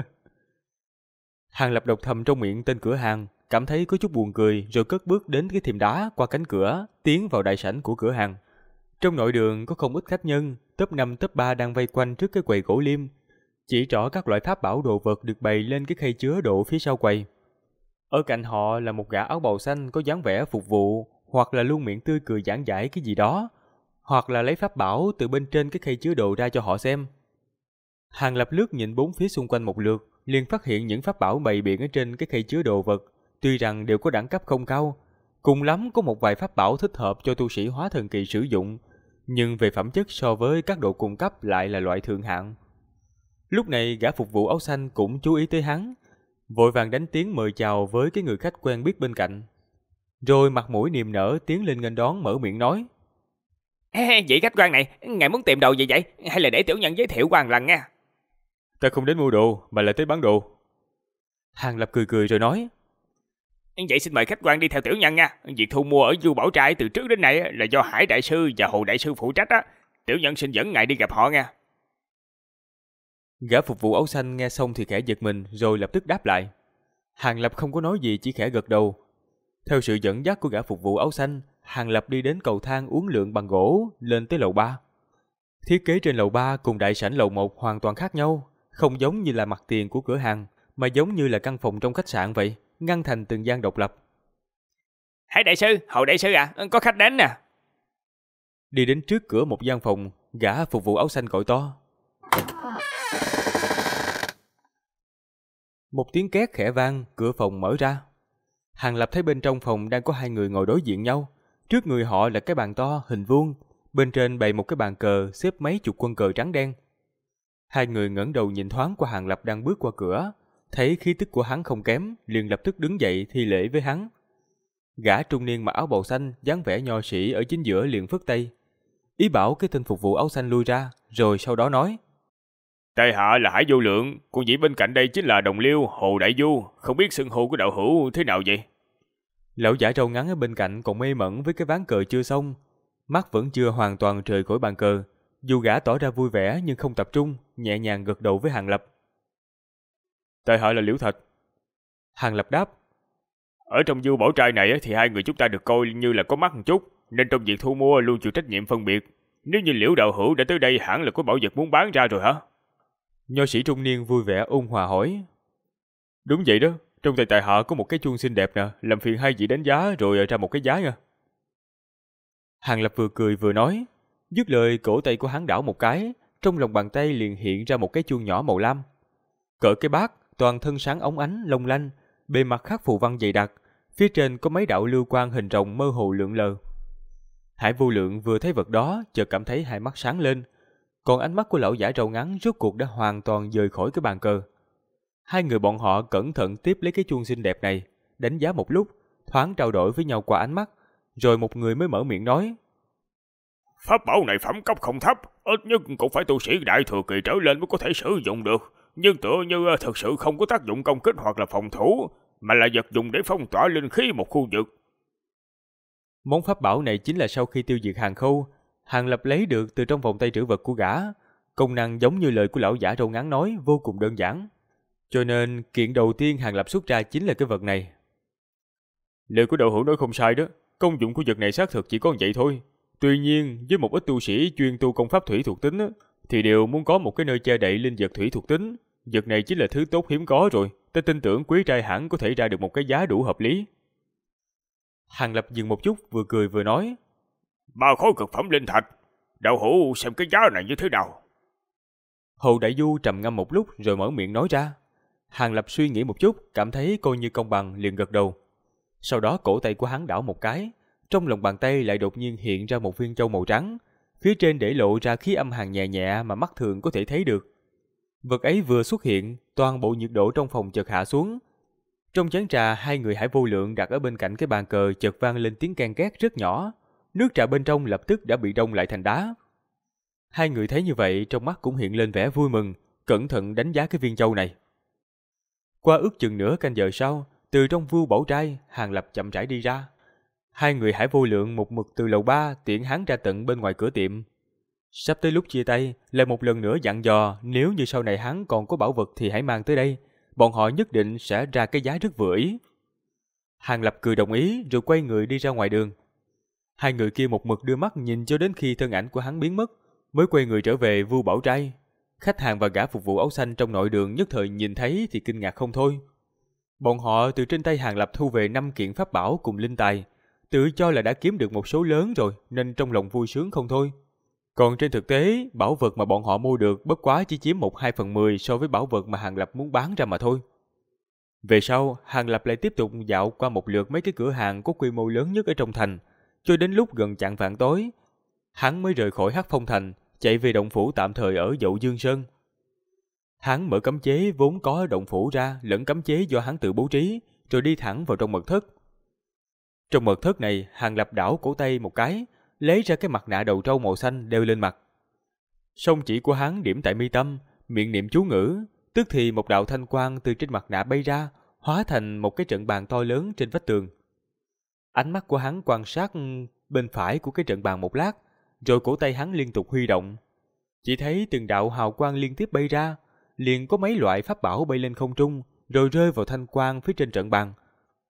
Hàng Lập đọc thầm trong miệng tên cửa hàng, cảm thấy có chút buồn cười rồi cất bước đến cái thềm đá qua cánh cửa, tiến vào đại sảnh của cửa hàng. Trong nội đường có không ít khách nhân, top 5 top 3 đang vây quanh trước cái quầy gỗ liêm, chỉ trỏ các loại pháp bảo đồ vật được bày lên cái khay chứa đồ phía sau quầy. Ở cạnh họ là một gã áo bào xanh có dáng vẻ phục vụ, hoặc là luôn miệng tươi cười giảng giải cái gì đó, hoặc là lấy pháp bảo từ bên trên cái khay chứa đồ ra cho họ xem. Hàng Lập lướt nhìn bốn phía xung quanh một lượt, liền phát hiện những pháp bảo bày biện ở trên cái khay chứa đồ vật, tuy rằng đều có đẳng cấp không cao, cùng lắm có một vài pháp bảo thích hợp cho tu sĩ hóa thần kỳ sử dụng, nhưng về phẩm chất so với các độ cung cấp lại là loại thượng hạng. Lúc này gã phục vụ áo xanh cũng chú ý tới hắn, vội vàng đánh tiếng mời chào với cái người khách quen biết bên cạnh. Rồi mặt mũi niềm nở tiến lên nghênh đón, mở miệng nói: Vị khách quan này, ngài muốn tìm đồ gì vậy? Hay là để tiểu nhân giới thiệu qua một lần nha? Ta không đến mua đồ, mà là tới bán đồ. Hàng Lập cười cười rồi nói: Vậy xin mời khách quan đi theo tiểu nhân nha. Việc thu mua ở Vưu Bảo Trai từ trước đến nay là do Hải Đại Sư và Hồ Đại Sư phụ trách á. Tiểu nhân xin dẫn ngài đi gặp họ nha. Gã phục vụ áo xanh nghe xong thì khẽ giật mình rồi lập tức đáp lại. Hàng Lập không có nói gì, chỉ khẽ gật đầu. Theo sự dẫn dắt của gã phục vụ áo xanh, Hàng Lập đi đến cầu thang uốn lượn bằng gỗ lên tới lầu 3. Thiết kế trên lầu 3 cùng đại sảnh lầu 1 hoàn toàn khác nhau, không giống như là mặt tiền của cửa hàng, mà giống như là căn phòng trong khách sạn vậy, ngăn thành từng gian độc lập. Hải Đại Sư, Hồ Đại Sư à, có khách đến nè. Đi đến trước cửa một gian phòng, gã phục vụ áo xanh gọi to. Một tiếng két khẽ vang, cửa phòng mở ra. Hàng Lập thấy bên trong phòng đang có 2 người ngồi đối diện nhau. Trước người họ là cái bàn to hình vuông, bên trên bày một cái bàn cờ xếp mấy chục quân cờ trắng đen. 2 người ngẩng đầu nhìn thoáng qua Hàng Lập đang bước qua cửa, thấy khí tức của hắn không kém, liền lập tức đứng dậy thi lễ với hắn. Gã trung niên mặc áo bào xanh, dáng vẻ nho sĩ ở chính giữa liền phất tay, ý bảo cái tên phục vụ áo xanh lui ra, rồi sau đó nói: Tại hạ là Hải Vô Lượng, còn vị bên cạnh đây chính là đồng liêu Hồ Đại Du, không biết xưng hô của đạo hữu thế nào vậy? Lão giả râu ngắn ở bên cạnh còn mê mẩn với cái ván cờ chưa xong, mắt vẫn chưa hoàn toàn rời khỏi bàn cờ. Dù gã tỏ ra vui vẻ nhưng không tập trung, nhẹ nhàng gật đầu với Hàng Lập. Tại hạ là Liễu Thạch. Hàng Lập đáp: Ở trong Vưu Bảo Trai này thì 2 người chúng ta được coi như là có mắt một chút, nên trong việc thu mua luôn chịu trách nhiệm phân biệt. Nếu như Liễu đạo hữu đã tới đây hẳn là có bảo vật muốn bán ra rồi hả? Nho sĩ trung niên vui vẻ ôn hòa hỏi. Đúng vậy đó, trong tay tại hạ có một cái chuông xinh đẹp nè, làm phiền 2 vị đánh giá rồi ra một cái giá nha. Hàng Lập vừa cười vừa nói, dứt lời cổ tay của hắn đảo một cái, trong lòng bàn tay liền hiện ra một cái chuông nhỏ màu lam. Cỡ cái bát, toàn thân sáng óng ánh, long lanh, bề mặt khắc phù văn dày đặc, phía trên có mấy đạo lưu quang hình rồng mơ hồ lượn lờ. Hải Vô Lượng vừa thấy vật đó, chợt cảm thấy hai mắt sáng lên, còn ánh mắt của lão giả râu ngắn rốt cuộc đã hoàn toàn rời khỏi cái bàn cờ. 2 người bọn họ cẩn thận tiếp lấy cái chuông xinh đẹp này, đánh giá một lúc, thoáng trao đổi với nhau qua ánh mắt, rồi một người mới mở miệng nói: Pháp bảo này phẩm cấp không thấp, ít nhất cũng phải tu sĩ đại thừa kỳ trở lên mới có thể sử dụng được, nhưng tựa như thực sự không có tác dụng công kích hoặc là phòng thủ, mà là vật dùng để phong tỏa linh khí một khu vực. Món pháp bảo này chính là sau khi tiêu diệt Hàng Khâu, Hàng Lập lấy được từ trong vòng tay trữ vật của gã. Công năng giống như lời của lão giả râu ngắn nói, vô cùng đơn giản. Cho nên kiện đầu tiên Hàng Lập xuất ra chính là cái vật này. Lời của đạo hữu nói không sai đó, công dụng của vật này xác thực chỉ có vậy thôi. Tuy nhiên, với một ít tu sĩ chuyên tu công pháp thủy thuộc tính thì đều muốn có một cái nơi che đậy linh vật thủy thuộc tính. Vật này chính là thứ tốt hiếm có rồi, ta tin tưởng quý trai hẳn có thể ra được một cái giá đủ hợp lý. Hàng Lập dừng một chút, vừa cười vừa nói: 3 khối cực phẩm linh thạch, đạo hữu xem cái giá này như thế nào? Hồ Đại Du trầm ngâm một lúc rồi mở miệng nói ra. Hàng Lập suy nghĩ một chút, cảm thấy coi như công bằng liền gật đầu. Sau đó cổ tay của hắn đảo một cái, trong lòng bàn tay lại đột nhiên hiện ra một viên châu màu trắng, phía trên để lộ ra khí âm hàn nhẹ nhẹ mà mắt thường có thể thấy được. Vật ấy vừa xuất hiện, toàn bộ nhiệt độ trong phòng chợt hạ xuống. Trong chén trà hai người Hải Vô Lượng đặt ở bên cạnh cái bàn cờ chợt vang lên tiếng ken két rất nhỏ, nước trà bên trong lập tức đã bị đông lại thành đá. Hai người thấy như vậy trong mắt cũng hiện lên vẻ vui mừng, cẩn thận đánh giá cái viên châu này. Qua ước chừng nửa canh giờ sau, từ trong Vưu Bảo Trai, Hàng Lập chậm rãi đi ra. Hai người Hải Vô Lượng một mực từ lầu 3 tiễn hắn ra tận bên ngoài cửa tiệm. Sắp tới lúc chia tay, lại một lần nữa dặn dò nếu như sau này hắn còn có bảo vật thì hãy mang tới đây, bọn họ nhất định sẽ ra cái giá rất vừa ý. Hàng Lập cười đồng ý rồi quay người đi ra ngoài đường. Hai người kia một mực đưa mắt nhìn cho đến khi thân ảnh của hắn biến mất, mới quay người trở về Vưu Bảo Trai. Khách hàng và gã phục vụ áo xanh trong nội đường nhất thời nhìn thấy thì kinh ngạc không thôi. Bọn họ từ trên tay Hàng Lập thu về 5 kiện pháp bảo cùng linh tài, tự cho là đã kiếm được một số lớn rồi nên trong lòng vui sướng không thôi. Còn trên thực tế, bảo vật mà bọn họ mua được bất quá chỉ chiếm 1/2/10 so với bảo vật mà Hàng Lập muốn bán ra mà thôi. Về sau, Hàng Lập lại tiếp tục dạo qua một lượt mấy cái cửa hàng có quy mô lớn nhất ở trong thành, cho đến lúc gần chạng vạng tối, hắn mới rời khỏi Hắc Phong Thành, chạy về động phủ tạm thời ở Dậu Dương Sơn. Hắn mở cấm chế vốn có động phủ ra, lẫn cấm chế do hắn tự bố trí, rồi đi thẳng vào trong mật thất. Trong mật thất này, Hàng Lập đảo cổ tay một cái, lấy ra cái mặt nạ đầu trâu màu xanh đeo lên mặt. Song chỉ của hắn điểm tại mi tâm, miệng niệm chú ngữ, tức thì một đạo thanh quang từ trên mặt nạ bay ra, hóa thành một cái trận bàn to lớn trên vách tường. Ánh mắt của hắn quan sát bên phải của cái trận bàn một lát, rồi cổ tay hắn liên tục huy động. Chỉ thấy từng đạo hào quang liên tiếp bay ra, liền có mấy loại pháp bảo bay lên không trung, rồi rơi vào thanh quang phía trên trận bàn.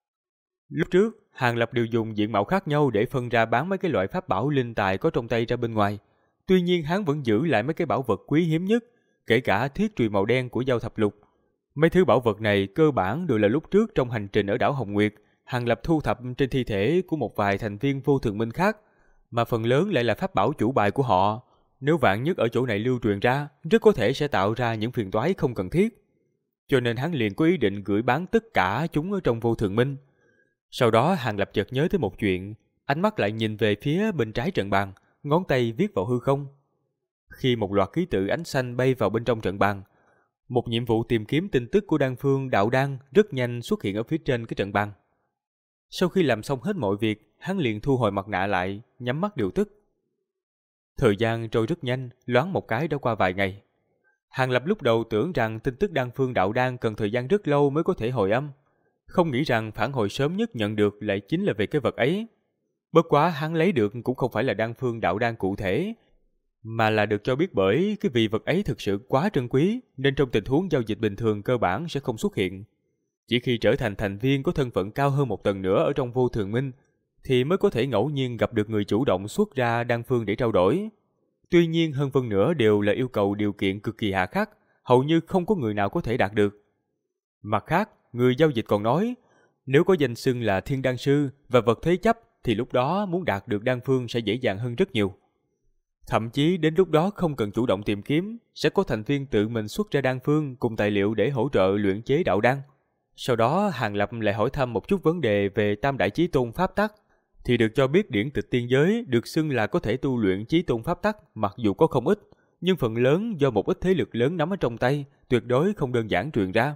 Lúc trước, Hàng Lập đều dùng diện mạo khác nhau để phân ra bán mấy cái loại pháp bảo linh tài có trong tay ra bên ngoài. Tuy nhiên hắn vẫn giữ lại mấy cái bảo vật quý hiếm nhất, kể cả thiết chùy màu đen của Dao Thập Lục. Mấy thứ bảo vật này cơ bản đều là lúc trước trong hành trình ở đảo Hồng Nguyệt, Hàng Lập thu thập trên thi thể của một vài thành viên Vô Thường Minh khác, mà phần lớn lại là pháp bảo chủ bài của họ. Nếu vạn nhất ở chỗ này lưu truyền ra, rất có thể sẽ tạo ra những phiền toái không cần thiết. Cho nên hắn liền có ý định gửi bán tất cả chúng ở trong Vô Thường Minh. Sau đó Hàng Lập chợt nhớ tới một chuyện, ánh mắt lại nhìn về phía bên trái trận bàn, ngón tay viết vào hư không. Khi một loạt ký tự ánh xanh bay vào bên trong trận bàn, một nhiệm vụ tìm kiếm tin tức của Đan Phương Đạo Đan rất nhanh xuất hiện ở phía trên cái trận bàn. Sau khi làm xong hết mọi việc, hắn liền thu hồi mặt nạ lại, nhắm mắt điều tức. Thời gian trôi rất nhanh, loáng một cái đã qua vài ngày. Hàng Lập lúc đầu tưởng rằng tin tức Đan Phương Đạo Đan cần thời gian rất lâu mới có thể hồi âm, không nghĩ rằng phản hồi sớm nhất nhận được lại chính là về cái vật ấy. Bất quá hắn lấy được cũng không phải là Đan Phương Đạo Đan cụ thể, mà là được cho biết bởi cái vì vật ấy thực sự quá trân quý, nên trong tình huống giao dịch bình thường cơ bản sẽ không xuất hiện. Chỉ khi trở thành thành viên có thân phận cao hơn một tầng nữa ở trong Vô Thường Minh, thì mới có thể ngẫu nhiên gặp được người chủ động xuất ra đan phương để trao đổi. Tuy nhiên hơn phân nửa đều là yêu cầu điều kiện cực kỳ hà khắc, hầu như không có người nào có thể đạt được. Mặt khác, người giao dịch còn nói, nếu có danh xưng là Thiên Đan Sư và vật thế chấp thì lúc đó muốn đạt được đan phương sẽ dễ dàng hơn rất nhiều. Thậm chí đến lúc đó không cần chủ động tìm kiếm, sẽ có thành viên tự mình xuất ra đan phương cùng tài liệu để hỗ trợ luyện chế đạo đan. Sau đó Hàng Lập lại hỏi thăm một chút vấn đề về Tam Đại Chí Tôn Pháp Tắc, thì được cho biết điển tịch tiên giới được xưng là có thể tu luyện Chí Tôn Pháp Tắc, mặc dù có không ít, nhưng phần lớn do một ít thế lực lớn nắm ở trong tay, tuyệt đối không đơn giản truyền ra.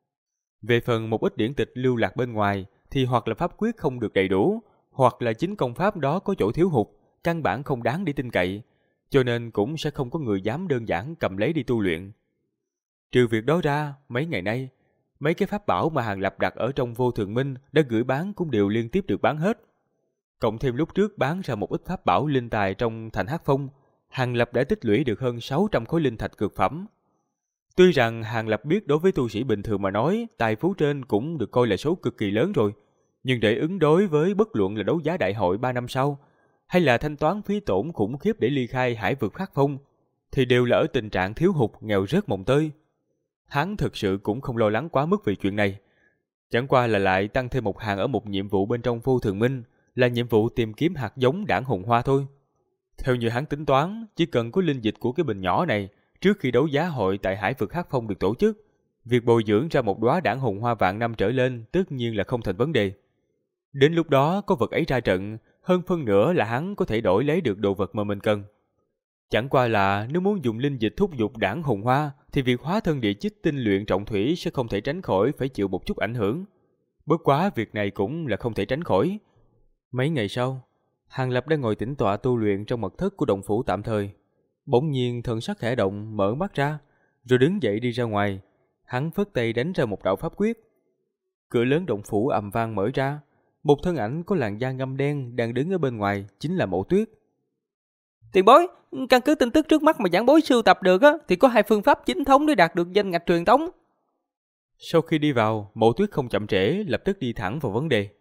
Về phần một ít điển tịch lưu lạc bên ngoài, thì hoặc là pháp quyết không được đầy đủ, hoặc là chính công pháp đó có chỗ thiếu hụt, căn bản không đáng để tin cậy, cho nên cũng sẽ không có người dám đơn giản cầm lấy đi tu luyện. Trừ việc đó ra, mấy ngày nay, mấy cái pháp bảo mà Hàng Lập đặt ở trong Vô Thường Minh đã gửi bán cũng đều liên tiếp được bán hết. Cộng thêm lúc trước bán ra một ít pháp bảo linh tài trong thành Hắc Phong, Hàng Lập đã tích lũy được hơn 600 khối linh thạch cực phẩm. Tuy rằng Hàng Lập biết đối với tu sĩ bình thường mà nói, tài phú trên cũng được coi là số cực kỳ lớn rồi, nhưng để ứng đối với bất luận là đấu giá đại hội 3 năm sau, hay là thanh toán phí tổn khủng khiếp để ly khai hải vực Hắc Phong, thì đều là ở tình trạng thiếu hụt nghèo rớt mồng tơi. Hắn thực sự cũng không lo lắng quá mức về chuyện này. Chẳng qua là lại tăng thêm một hàng ở một nhiệm vụ bên trong Vô Thường Minh, là nhiệm vụ tìm kiếm hạt giống đảng hồng hoa thôi. Theo như hắn tính toán, chỉ cần có linh dịch của cái bình nhỏ này, trước khi đấu giá hội tại hải vực Hắc Phong được tổ chức, Việc bồi dưỡng ra một đóa đảng hùng hoa vạn năm trở lên tất nhiên là không thành vấn đề. Đến lúc đó có vật ấy ra trận, hơn phân nửa là hắn có thể đổi lấy được đồ vật mà mình cần. Chẳng qua là nếu muốn dùng linh dịch thúc giục đảng hùng hoa thì việc hóa thân địa chích tinh luyện trọng thủy sẽ không thể tránh khỏi phải chịu một chút ảnh hưởng. Bất quá việc này cũng là không thể tránh khỏi. Mấy ngày sau, Hàng Lập đang ngồi tĩnh tọa tu luyện trong mật thất của động phủ tạm thời. Bỗng nhiên thần sắc khẽ động, mở mắt ra, rồi đứng dậy đi ra ngoài. Hắn phất tay đánh ra một đạo pháp quyết. Cửa lớn động phủ ầm vang mở ra. Một thân ảnh có làn da ngăm đen đang đứng ở bên ngoài chính là Mộ Tuyết. Tiền bối, căn cứ tin tức trước mắt mà giảng bối sưu tập được á, thì có 2 phương pháp chính thống để đạt được danh ngạch truyền tống. Sau khi đi vào, Mộ Tuyết không chậm trễ, lập tức đi thẳng vào vấn đề.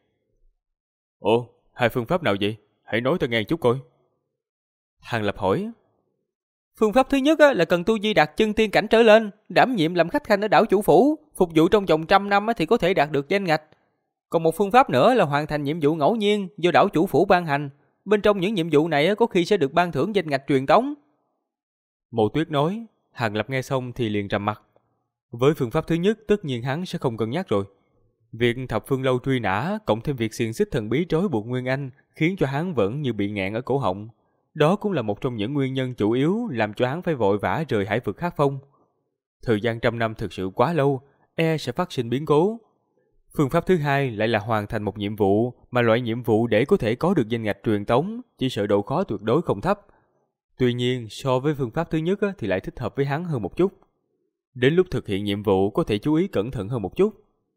Ồ, 2 phương pháp nào vậy? Hãy nói ta nghe chút coi. Hàng Lập hỏi. Phương pháp thứ nhất á, là cần tu vi đạt chân tiên cảnh trở lên, đảm nhiệm làm khách khanh ở đảo chủ phủ, phục vụ trong vòng 100 năm á, thì có thể đạt được danh ngạch. Còn một phương pháp nữa là hoàn thành nhiệm vụ ngẫu nhiên do đảo chủ phủ ban hành. Bên trong những nhiệm vụ này á, có khi sẽ được ban thưởng danh ngạch truyền tống. Mộ Tuyết nói. Hàng Lập nghe xong thì liền trầm mặt. Với phương pháp thứ nhất tất nhiên hắn sẽ không cân nhắc rồi. Việc thập phương lâu truy nã cộng thêm việc xiềng xích thần bí trói buộc Nguyên Anh khiến cho hắn vẫn như bị nghẹn ở cổ họng. Đó cũng là một trong những nguyên nhân chủ yếu làm cho hắn phải vội vã rời hải vực Hắc Phong. Thời gian 100 năm thực sự quá lâu, sẽ phát sinh biến cố. Phương pháp thứ hai lại là hoàn thành một nhiệm vụ, mà loại nhiệm vụ để có thể có được danh ngạch truyền tống chỉ sợ độ khó tuyệt đối không thấp. Tuy nhiên, so với phương pháp thứ nhất thì lại thích hợp với hắn hơn một chút. Đến lúc thực hiện nhiệm vụ có thể chú ý cẩn thận hơn một chút.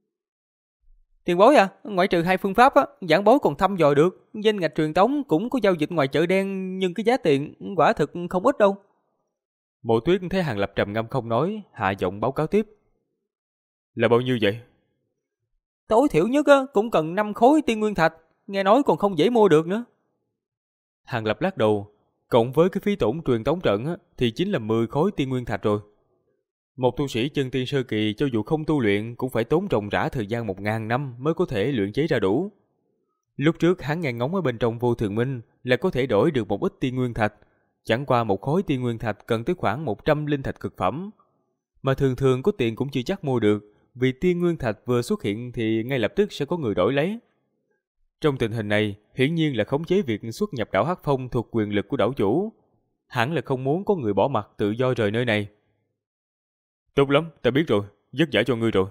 Tiền bối à, ngoại trừ 2 phương pháp á, giảng bối còn thăm dò được danh ngạch truyền tống cũng có giao dịch ngoài chợ đen, nhưng cái giá tiền quả thực không ít đâu. Mộ Tuyết thấy Hàng Lập trầm ngâm không nói, hạ giọng báo cáo tiếp. Là bao nhiêu vậy? Tối thiểu nhất á, cũng cần 5 khối tiên nguyên thạch, nghe nói còn không dễ mua được nữa. Hàng Lập lắc đầu, cộng với cái phí tổn truyền tống trận thì chính là 10 khối tiên nguyên thạch rồi. Một tu sĩ chân tiên sơ kỳ cho dù không tu luyện cũng phải tốn ròng rã thời gian 1000 năm mới có thể luyện chế ra đủ. Lúc trước hắn nghe ngóng ở bên trong Vô Thường Minh là có thể đổi được một ít tiên nguyên thạch, chẳng qua một khối tiên nguyên thạch cần tới khoảng 100 linh thạch cực phẩm. Mà thường thường có tiền cũng chưa chắc mua được, vì tiên nguyên thạch vừa xuất hiện thì ngay lập tức sẽ có người đổi lấy. Trong tình hình này, hiển nhiên là khống chế việc xuất nhập đảo Hắc Phong thuộc quyền lực của đảo chủ. Hẳn là không muốn có người bỏ mặc tự do rời nơi này. Tốt lắm, ta biết rồi, vất vả cho ngươi rồi.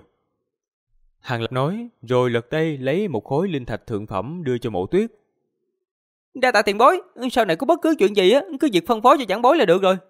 Hàng Lập nói, rồi lật tay lấy một khối linh thạch thượng phẩm đưa cho Mộ Tuyết. Đa tạ tiền bối, sau này có bất cứ chuyện gì á, cứ việc phân phó cho giảng bối là được rồi.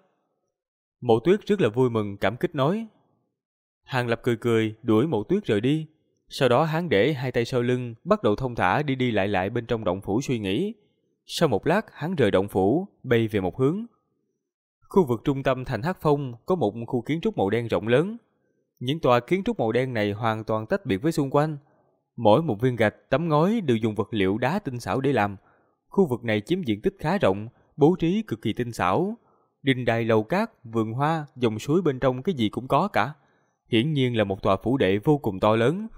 Mộ Tuyết rất là vui mừng cảm kích nói. Hàng Lập cười cười đuổi Mộ Tuyết rời đi. Sau đó hắn để 2 tay sau lưng, bắt đầu thông thả đi đi lại lại bên trong động phủ suy nghĩ. Sau một lát hắn rời động phủ, bay về một hướng. Khu vực trung tâm thành Hắc Phong có một khu kiến trúc màu đen rộng lớn. Những tòa kiến trúc màu đen này hoàn toàn tách biệt với xung quanh. Mỗi một viên gạch, tấm ngói đều dùng vật liệu đá tinh xảo để làm. Khu vực này chiếm diện tích khá rộng, bố trí cực kỳ tinh xảo. Đình đài lầu cát, vườn hoa, dòng suối bên trong cái gì cũng có cả. Hiển nhiên là một tòa phủ đệ vô cùng to lớn.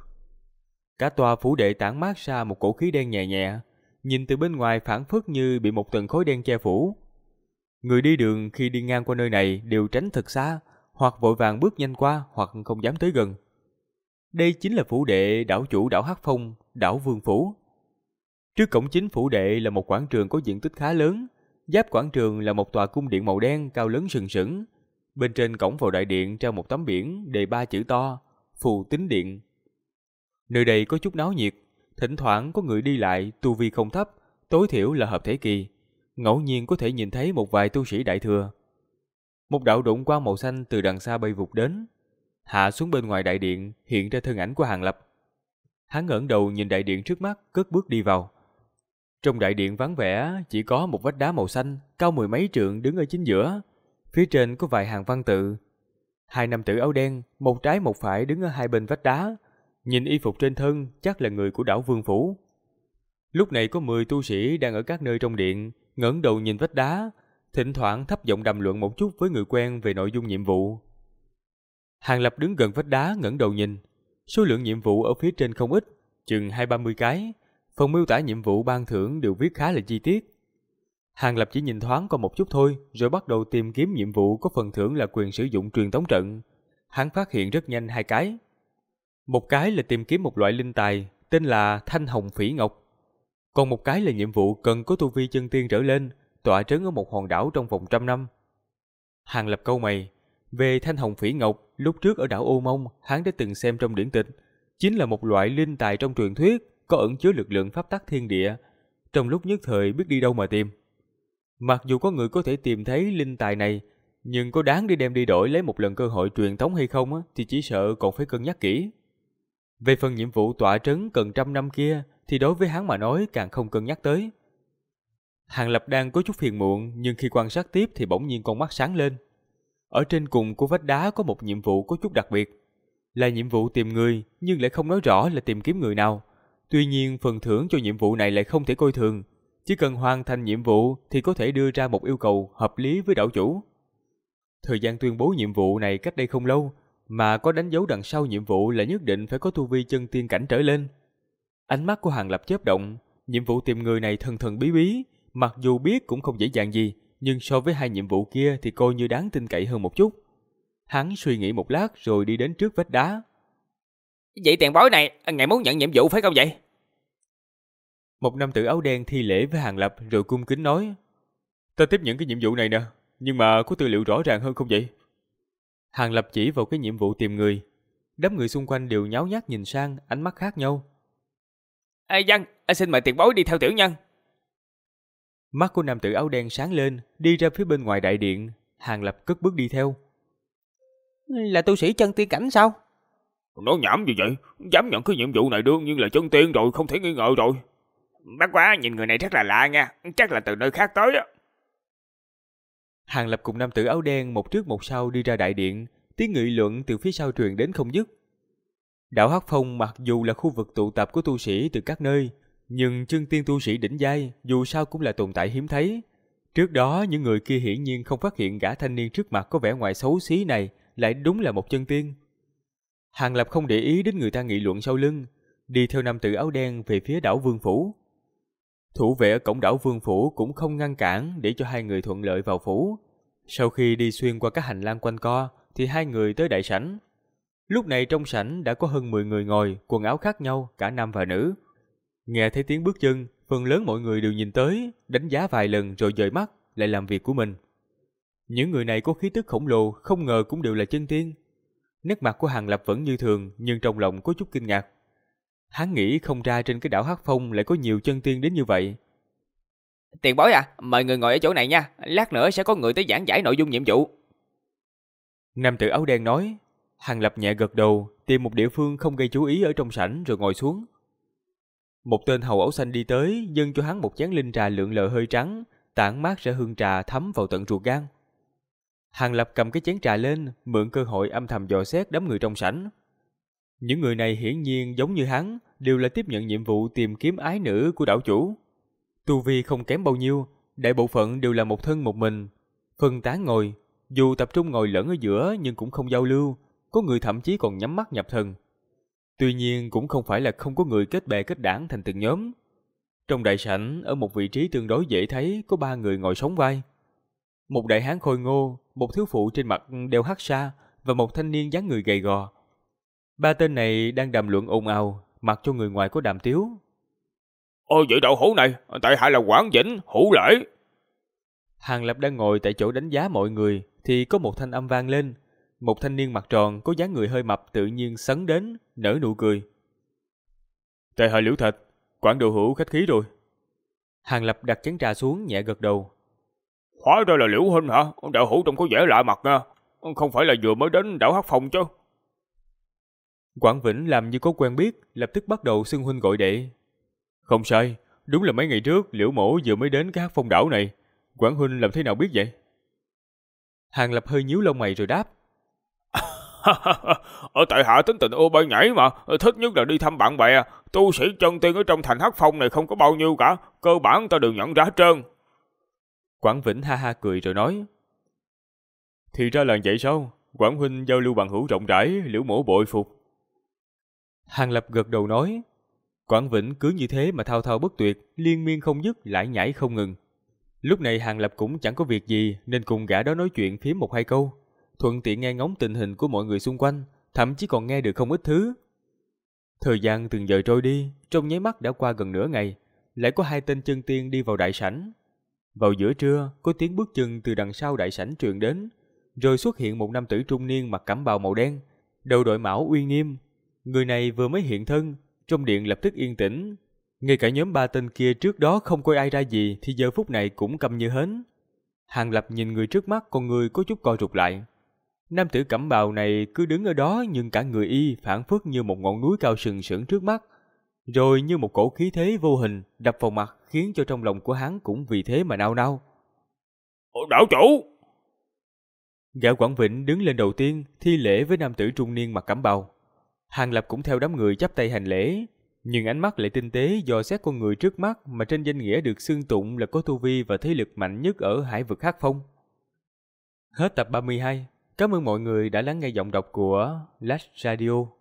Cả tòa phủ đệ tản mát ra một cổ khí đen nhẹ nhẹ, nhìn từ bên ngoài phảng phất như bị một tầng khói đen che phủ. Người đi đường khi đi ngang qua nơi này đều tránh thật xa, hoặc vội vàng bước nhanh qua, hoặc không dám tới gần. Đây chính là phủ đệ đảo chủ đảo Hắc Phong, đảo Vương Phủ. Trước cổng chính phủ đệ là một quảng trường có diện tích khá lớn. Giáp quảng trường là một tòa cung điện màu đen cao lớn sừng sững. Bên trên cổng vào đại điện treo một tấm biển đề 3 chữ to: Phù Tín Điện. Nơi đây có chút náo nhiệt, thỉnh thoảng có người đi lại, tu vi không thấp, tối thiểu là hợp thể kỳ. Ngẫu nhiên có thể nhìn thấy một vài tu sĩ đại thừa. Một đạo độn quang màu xanh từ đằng xa bay vụt đến, hạ xuống bên ngoài đại điện, hiện ra thân ảnh của Hàng Lập. Hắn ngẩng đầu nhìn đại điện trước mắt, cất bước đi vào. Trong đại điện vắng vẻ, chỉ có một vách đá màu xanh, cao 10 mấy trượng đứng ở chính giữa. Phía trên có vài hàng văn tự. 2 nam tử áo đen, một trái một phải đứng ở hai bên vách đá. Nhìn y phục trên thân, chắc là người của đảo Vương Phủ. Lúc này có 10 tu sĩ đang ở các nơi trong điện, ngẩng đầu nhìn vách đá, thỉnh thoảng thấp giọng đàm luận một chút với người quen về nội dung nhiệm vụ. Hàng Lập đứng gần vách đá ngẩng đầu nhìn, số lượng nhiệm vụ ở phía trên không ít, chừng 20-30 cái. Phần miêu tả nhiệm vụ ban thưởng đều viết khá là chi tiết. Hàng Lập chỉ nhìn thoáng qua một chút thôi, rồi bắt đầu tìm kiếm nhiệm vụ có phần thưởng là quyền sử dụng truyền tống trận. hắn phát hiện rất nhanh 2 cái. Một cái là tìm kiếm một loại linh tài tên là Thanh Hồng Phỉ Ngọc. Còn một cái là nhiệm vụ cần có tu vi chân tiên trở lên, tọa trấn ở một hòn đảo trong vòng 100 năm. Hàng Lập cau mày, về Thanh Hồng Phỉ Ngọc, lúc trước ở đảo Ô Mông, hắn đã từng xem trong điển tịch, chính là một loại linh tài trong truyền thuyết, có ẩn chứa lực lượng pháp tắc thiên địa, trong lúc nhất thời biết đi đâu mà tìm. Mặc dù có người có thể tìm thấy linh tài này, nhưng có đáng để đem đi đổi lấy một lần cơ hội truyền thống hay không thì chỉ sợ còn phải cân nhắc kỹ. Về phần nhiệm vụ tọa trấn cần 100 năm kia thì đối với hắn mà nói càng không cân nhắc tới. Hàng Lập đang có chút phiền muộn, nhưng khi quan sát tiếp thì bỗng nhiên con mắt sáng lên. Ở trên cùng của vách đá có một nhiệm vụ có chút đặc biệt, là nhiệm vụ tìm người nhưng lại không nói rõ là tìm kiếm người nào. Tuy nhiên phần thưởng cho nhiệm vụ này lại không thể coi thường, chỉ cần hoàn thành nhiệm vụ thì có thể đưa ra một yêu cầu hợp lý với đảo chủ. Thời gian tuyên bố nhiệm vụ này cách đây không lâu, mà có đánh dấu đằng sau nhiệm vụ là nhất định phải có tu vi chân tiên cảnh trở lên. Ánh mắt của Hàng Lập chớp động, nhiệm vụ tìm người này thần thần bí bí, mặc dù biết cũng không dễ dàng gì, nhưng so với 2 nhiệm vụ kia thì coi như đáng tin cậy hơn một chút. Hắn suy nghĩ một lát rồi đi đến trước vách đá. Vậy tiền bối này, ngài muốn nhận nhiệm vụ phải không vậy? Một nam tử áo đen thi lễ với Hàng Lập rồi cung kính nói. Ta tiếp nhận cái nhiệm vụ này nè, nhưng mà có tư liệu rõ ràng hơn không vậy? Hàng Lập chỉ vào cái nhiệm vụ tìm người. Đám người xung quanh đều nháo nhác nhìn sang, ánh mắt khác nhau. Dân, xin mời tiền bối đi theo tiểu nhân. Mắt của nam tử áo đen sáng lên, đi ra phía bên ngoài đại điện. Hàng Lập cất bước đi theo. Là tu sĩ chân tiên cảnh sao? Nói nhảm gì vậy? Dám nhận cái nhiệm vụ này đương nhiên là chân tiên rồi, không thể nghi ngờ rồi. Bác quá, nhìn người này rất là lạ nha, chắc là từ nơi khác tới á. Hàng Lập cùng nam tử áo đen một trước một sau đi ra đại điện, tiếng nghị luận từ phía sau truyền đến không dứt. Đảo Hắc Phong mặc dù là khu vực tụ tập của tu sĩ từ các nơi, nhưng chân tiên tu sĩ đỉnh giai dù sao cũng là tồn tại hiếm thấy. Trước đó những người kia hiển nhiên không phát hiện gã thanh niên trước mặt có vẻ ngoài xấu xí này lại đúng là một chân tiên. Hàng Lập không để ý đến người ta nghị luận sau lưng, đi theo nam tử áo đen về phía đảo Vương Phủ. Thủ vệ ở cổng đảo Vương Phủ cũng không ngăn cản để cho 2 người thuận lợi vào phủ. Sau khi đi xuyên qua các hành lang quanh co thì 2 người tới đại sảnh. Lúc này trong sảnh đã có hơn 10 người ngồi, quần áo khác nhau, cả nam và nữ. Nghe thấy tiếng bước chân, phần lớn mọi người đều nhìn tới, đánh giá vài lần rồi dời mắt, lại làm việc của mình. Những người này có khí tức khổng lồ, không ngờ cũng đều là chân tiên. Nét mặt của Hàng Lập vẫn như thường, nhưng trong lòng có chút kinh ngạc. Hắn nghĩ không ra trên cái đảo Hắc Phong lại có nhiều chân tiên đến như vậy. Tiền bối à, mời người ngồi ở chỗ này nha, lát nữa sẽ có người tới giảng giải nội dung nhiệm vụ. Nam tử áo đen nói. Hàng Lập nhẹ gật đầu, tìm một địa phương không gây chú ý ở trong sảnh rồi ngồi xuống. Một tên hầu áo xanh đi tới, dâng cho hắn một chén linh trà lượn lờ hơi trắng, tản mát ra hương trà thấm vào tận ruột gan. Hàng Lập cầm cái chén trà lên, mượn cơ hội âm thầm dò xét đám người trong sảnh. Những người này hiển nhiên giống như hắn, đều là tiếp nhận nhiệm vụ tìm kiếm ái nữ của đảo chủ. Tu vi không kém bao nhiêu, đại bộ phận đều là một thân một mình, phân tán ngồi, dù tập trung ngồi lẫn ở giữa nhưng cũng không giao lưu, có người thậm chí còn nhắm mắt nhập thần. Tuy nhiên cũng không phải là không có người kết bè kết đảng thành từng nhóm. Trong đại sảnh, ở một vị trí tương đối dễ thấy có 3 người ngồi sóng vai. Một đại hán khôi ngô, một thiếu phụ trên mặt đeo hắc sa và một thanh niên dáng người gầy gò. 3 tên này đang đàm luận ồn ào, mặc cho người ngoài có đàm tiếu. Ôi vậy đậu hũ này, tại hạ là Quảng Vĩnh, Hữu Lễ. Hàng Lập đang ngồi tại chỗ đánh giá mọi người thì có một thanh âm vang lên. Một thanh niên mặt tròn có dáng người hơi mập tự nhiên sấn đến, nở nụ cười. Tại hạ Liễu Thạch, Quảng đạo hữu khách khí rồi. Hàng Lập đặt chén trà xuống nhẹ gật đầu. Hóa ra là Liễu huynh hả? Đạo hữu trông có vẻ lạ mặt nha. Không phải là vừa mới đến đảo Hắc Phong chứ? Quảng Vĩnh làm như có quen biết, lập tức bắt đầu xưng huynh gọi đệ. Không sai, đúng là mấy ngày trước Liễu mổ vừa mới đến cái Hắc Phong đảo này. Quảng huynh làm thế nào biết vậy? Hàng Lập hơi nhíu lông mày rồi đáp. Ở tại hạ tính tình ô bay nhảy mà, thích nhất là đi thăm bạn bè. Tu sĩ chân tiên ở trong thành Hắc Phong này không có bao nhiêu cả, cơ bản ta đều nhận ra hết trơn. Quảng Vĩnh ha ha cười rồi nói. Thì ra là vậy sao? Quảng huynh giao lưu bằng hữu rộng rãi, Liễu mổ bội phục. Hàng Lập gật đầu nói. Quảng Vĩnh cứ như thế mà thao thao bất tuyệt, liên miên không dứt, lải nhải không ngừng. Lúc này Hàng Lập cũng chẳng có việc gì nên cùng gã đó nói chuyện phím 1-2 câu. thuận tiện nghe ngóng tình hình của mọi người xung quanh, thậm chí còn nghe được không ít thứ. Thời gian từng giờ trôi đi, trong nháy mắt đã qua gần nửa ngày, lại có 2 tên chân tiên đi vào đại sảnh. Vào giữa trưa, có tiếng bước chân từ đằng sau đại sảnh truyền đến, rồi xuất hiện một nam tử trung niên mặc cẩm bào màu đen, đầu đội mão uy nghiêm. Người này vừa mới hiện thân, trong điện lập tức yên tĩnh. Ngay cả nhóm 3 tên kia trước đó không coi ai ra gì thì giờ phút này cũng câm như hến. Hàng Lập nhìn người trước mắt, con người có chút co rụt lại. Nam tử cẩm bào này cứ đứng ở đó, nhưng cả người y phảng phất như một ngọn núi cao sừng sững trước mắt, rồi như một cổ khí thế vô hình đập vào mặt, khiến cho trong lòng của hắn cũng vì thế mà nao nao. Đảo chủ! Gã Quảng Vĩnh đứng lên đầu tiên, thi lễ với nam tử trung niên mặc cẩm bào. Hàng Lập cũng theo đám người chắp tay hành lễ, nhưng ánh mắt lại tinh tế dò xét con người trước mắt mà trên danh nghĩa được xưng tụng là có tu vi và thế lực mạnh nhất ở hải vực Hắc Phong. Hết tập 32. Cảm ơn mọi người đã lắng nghe giọng đọc của Last Radio.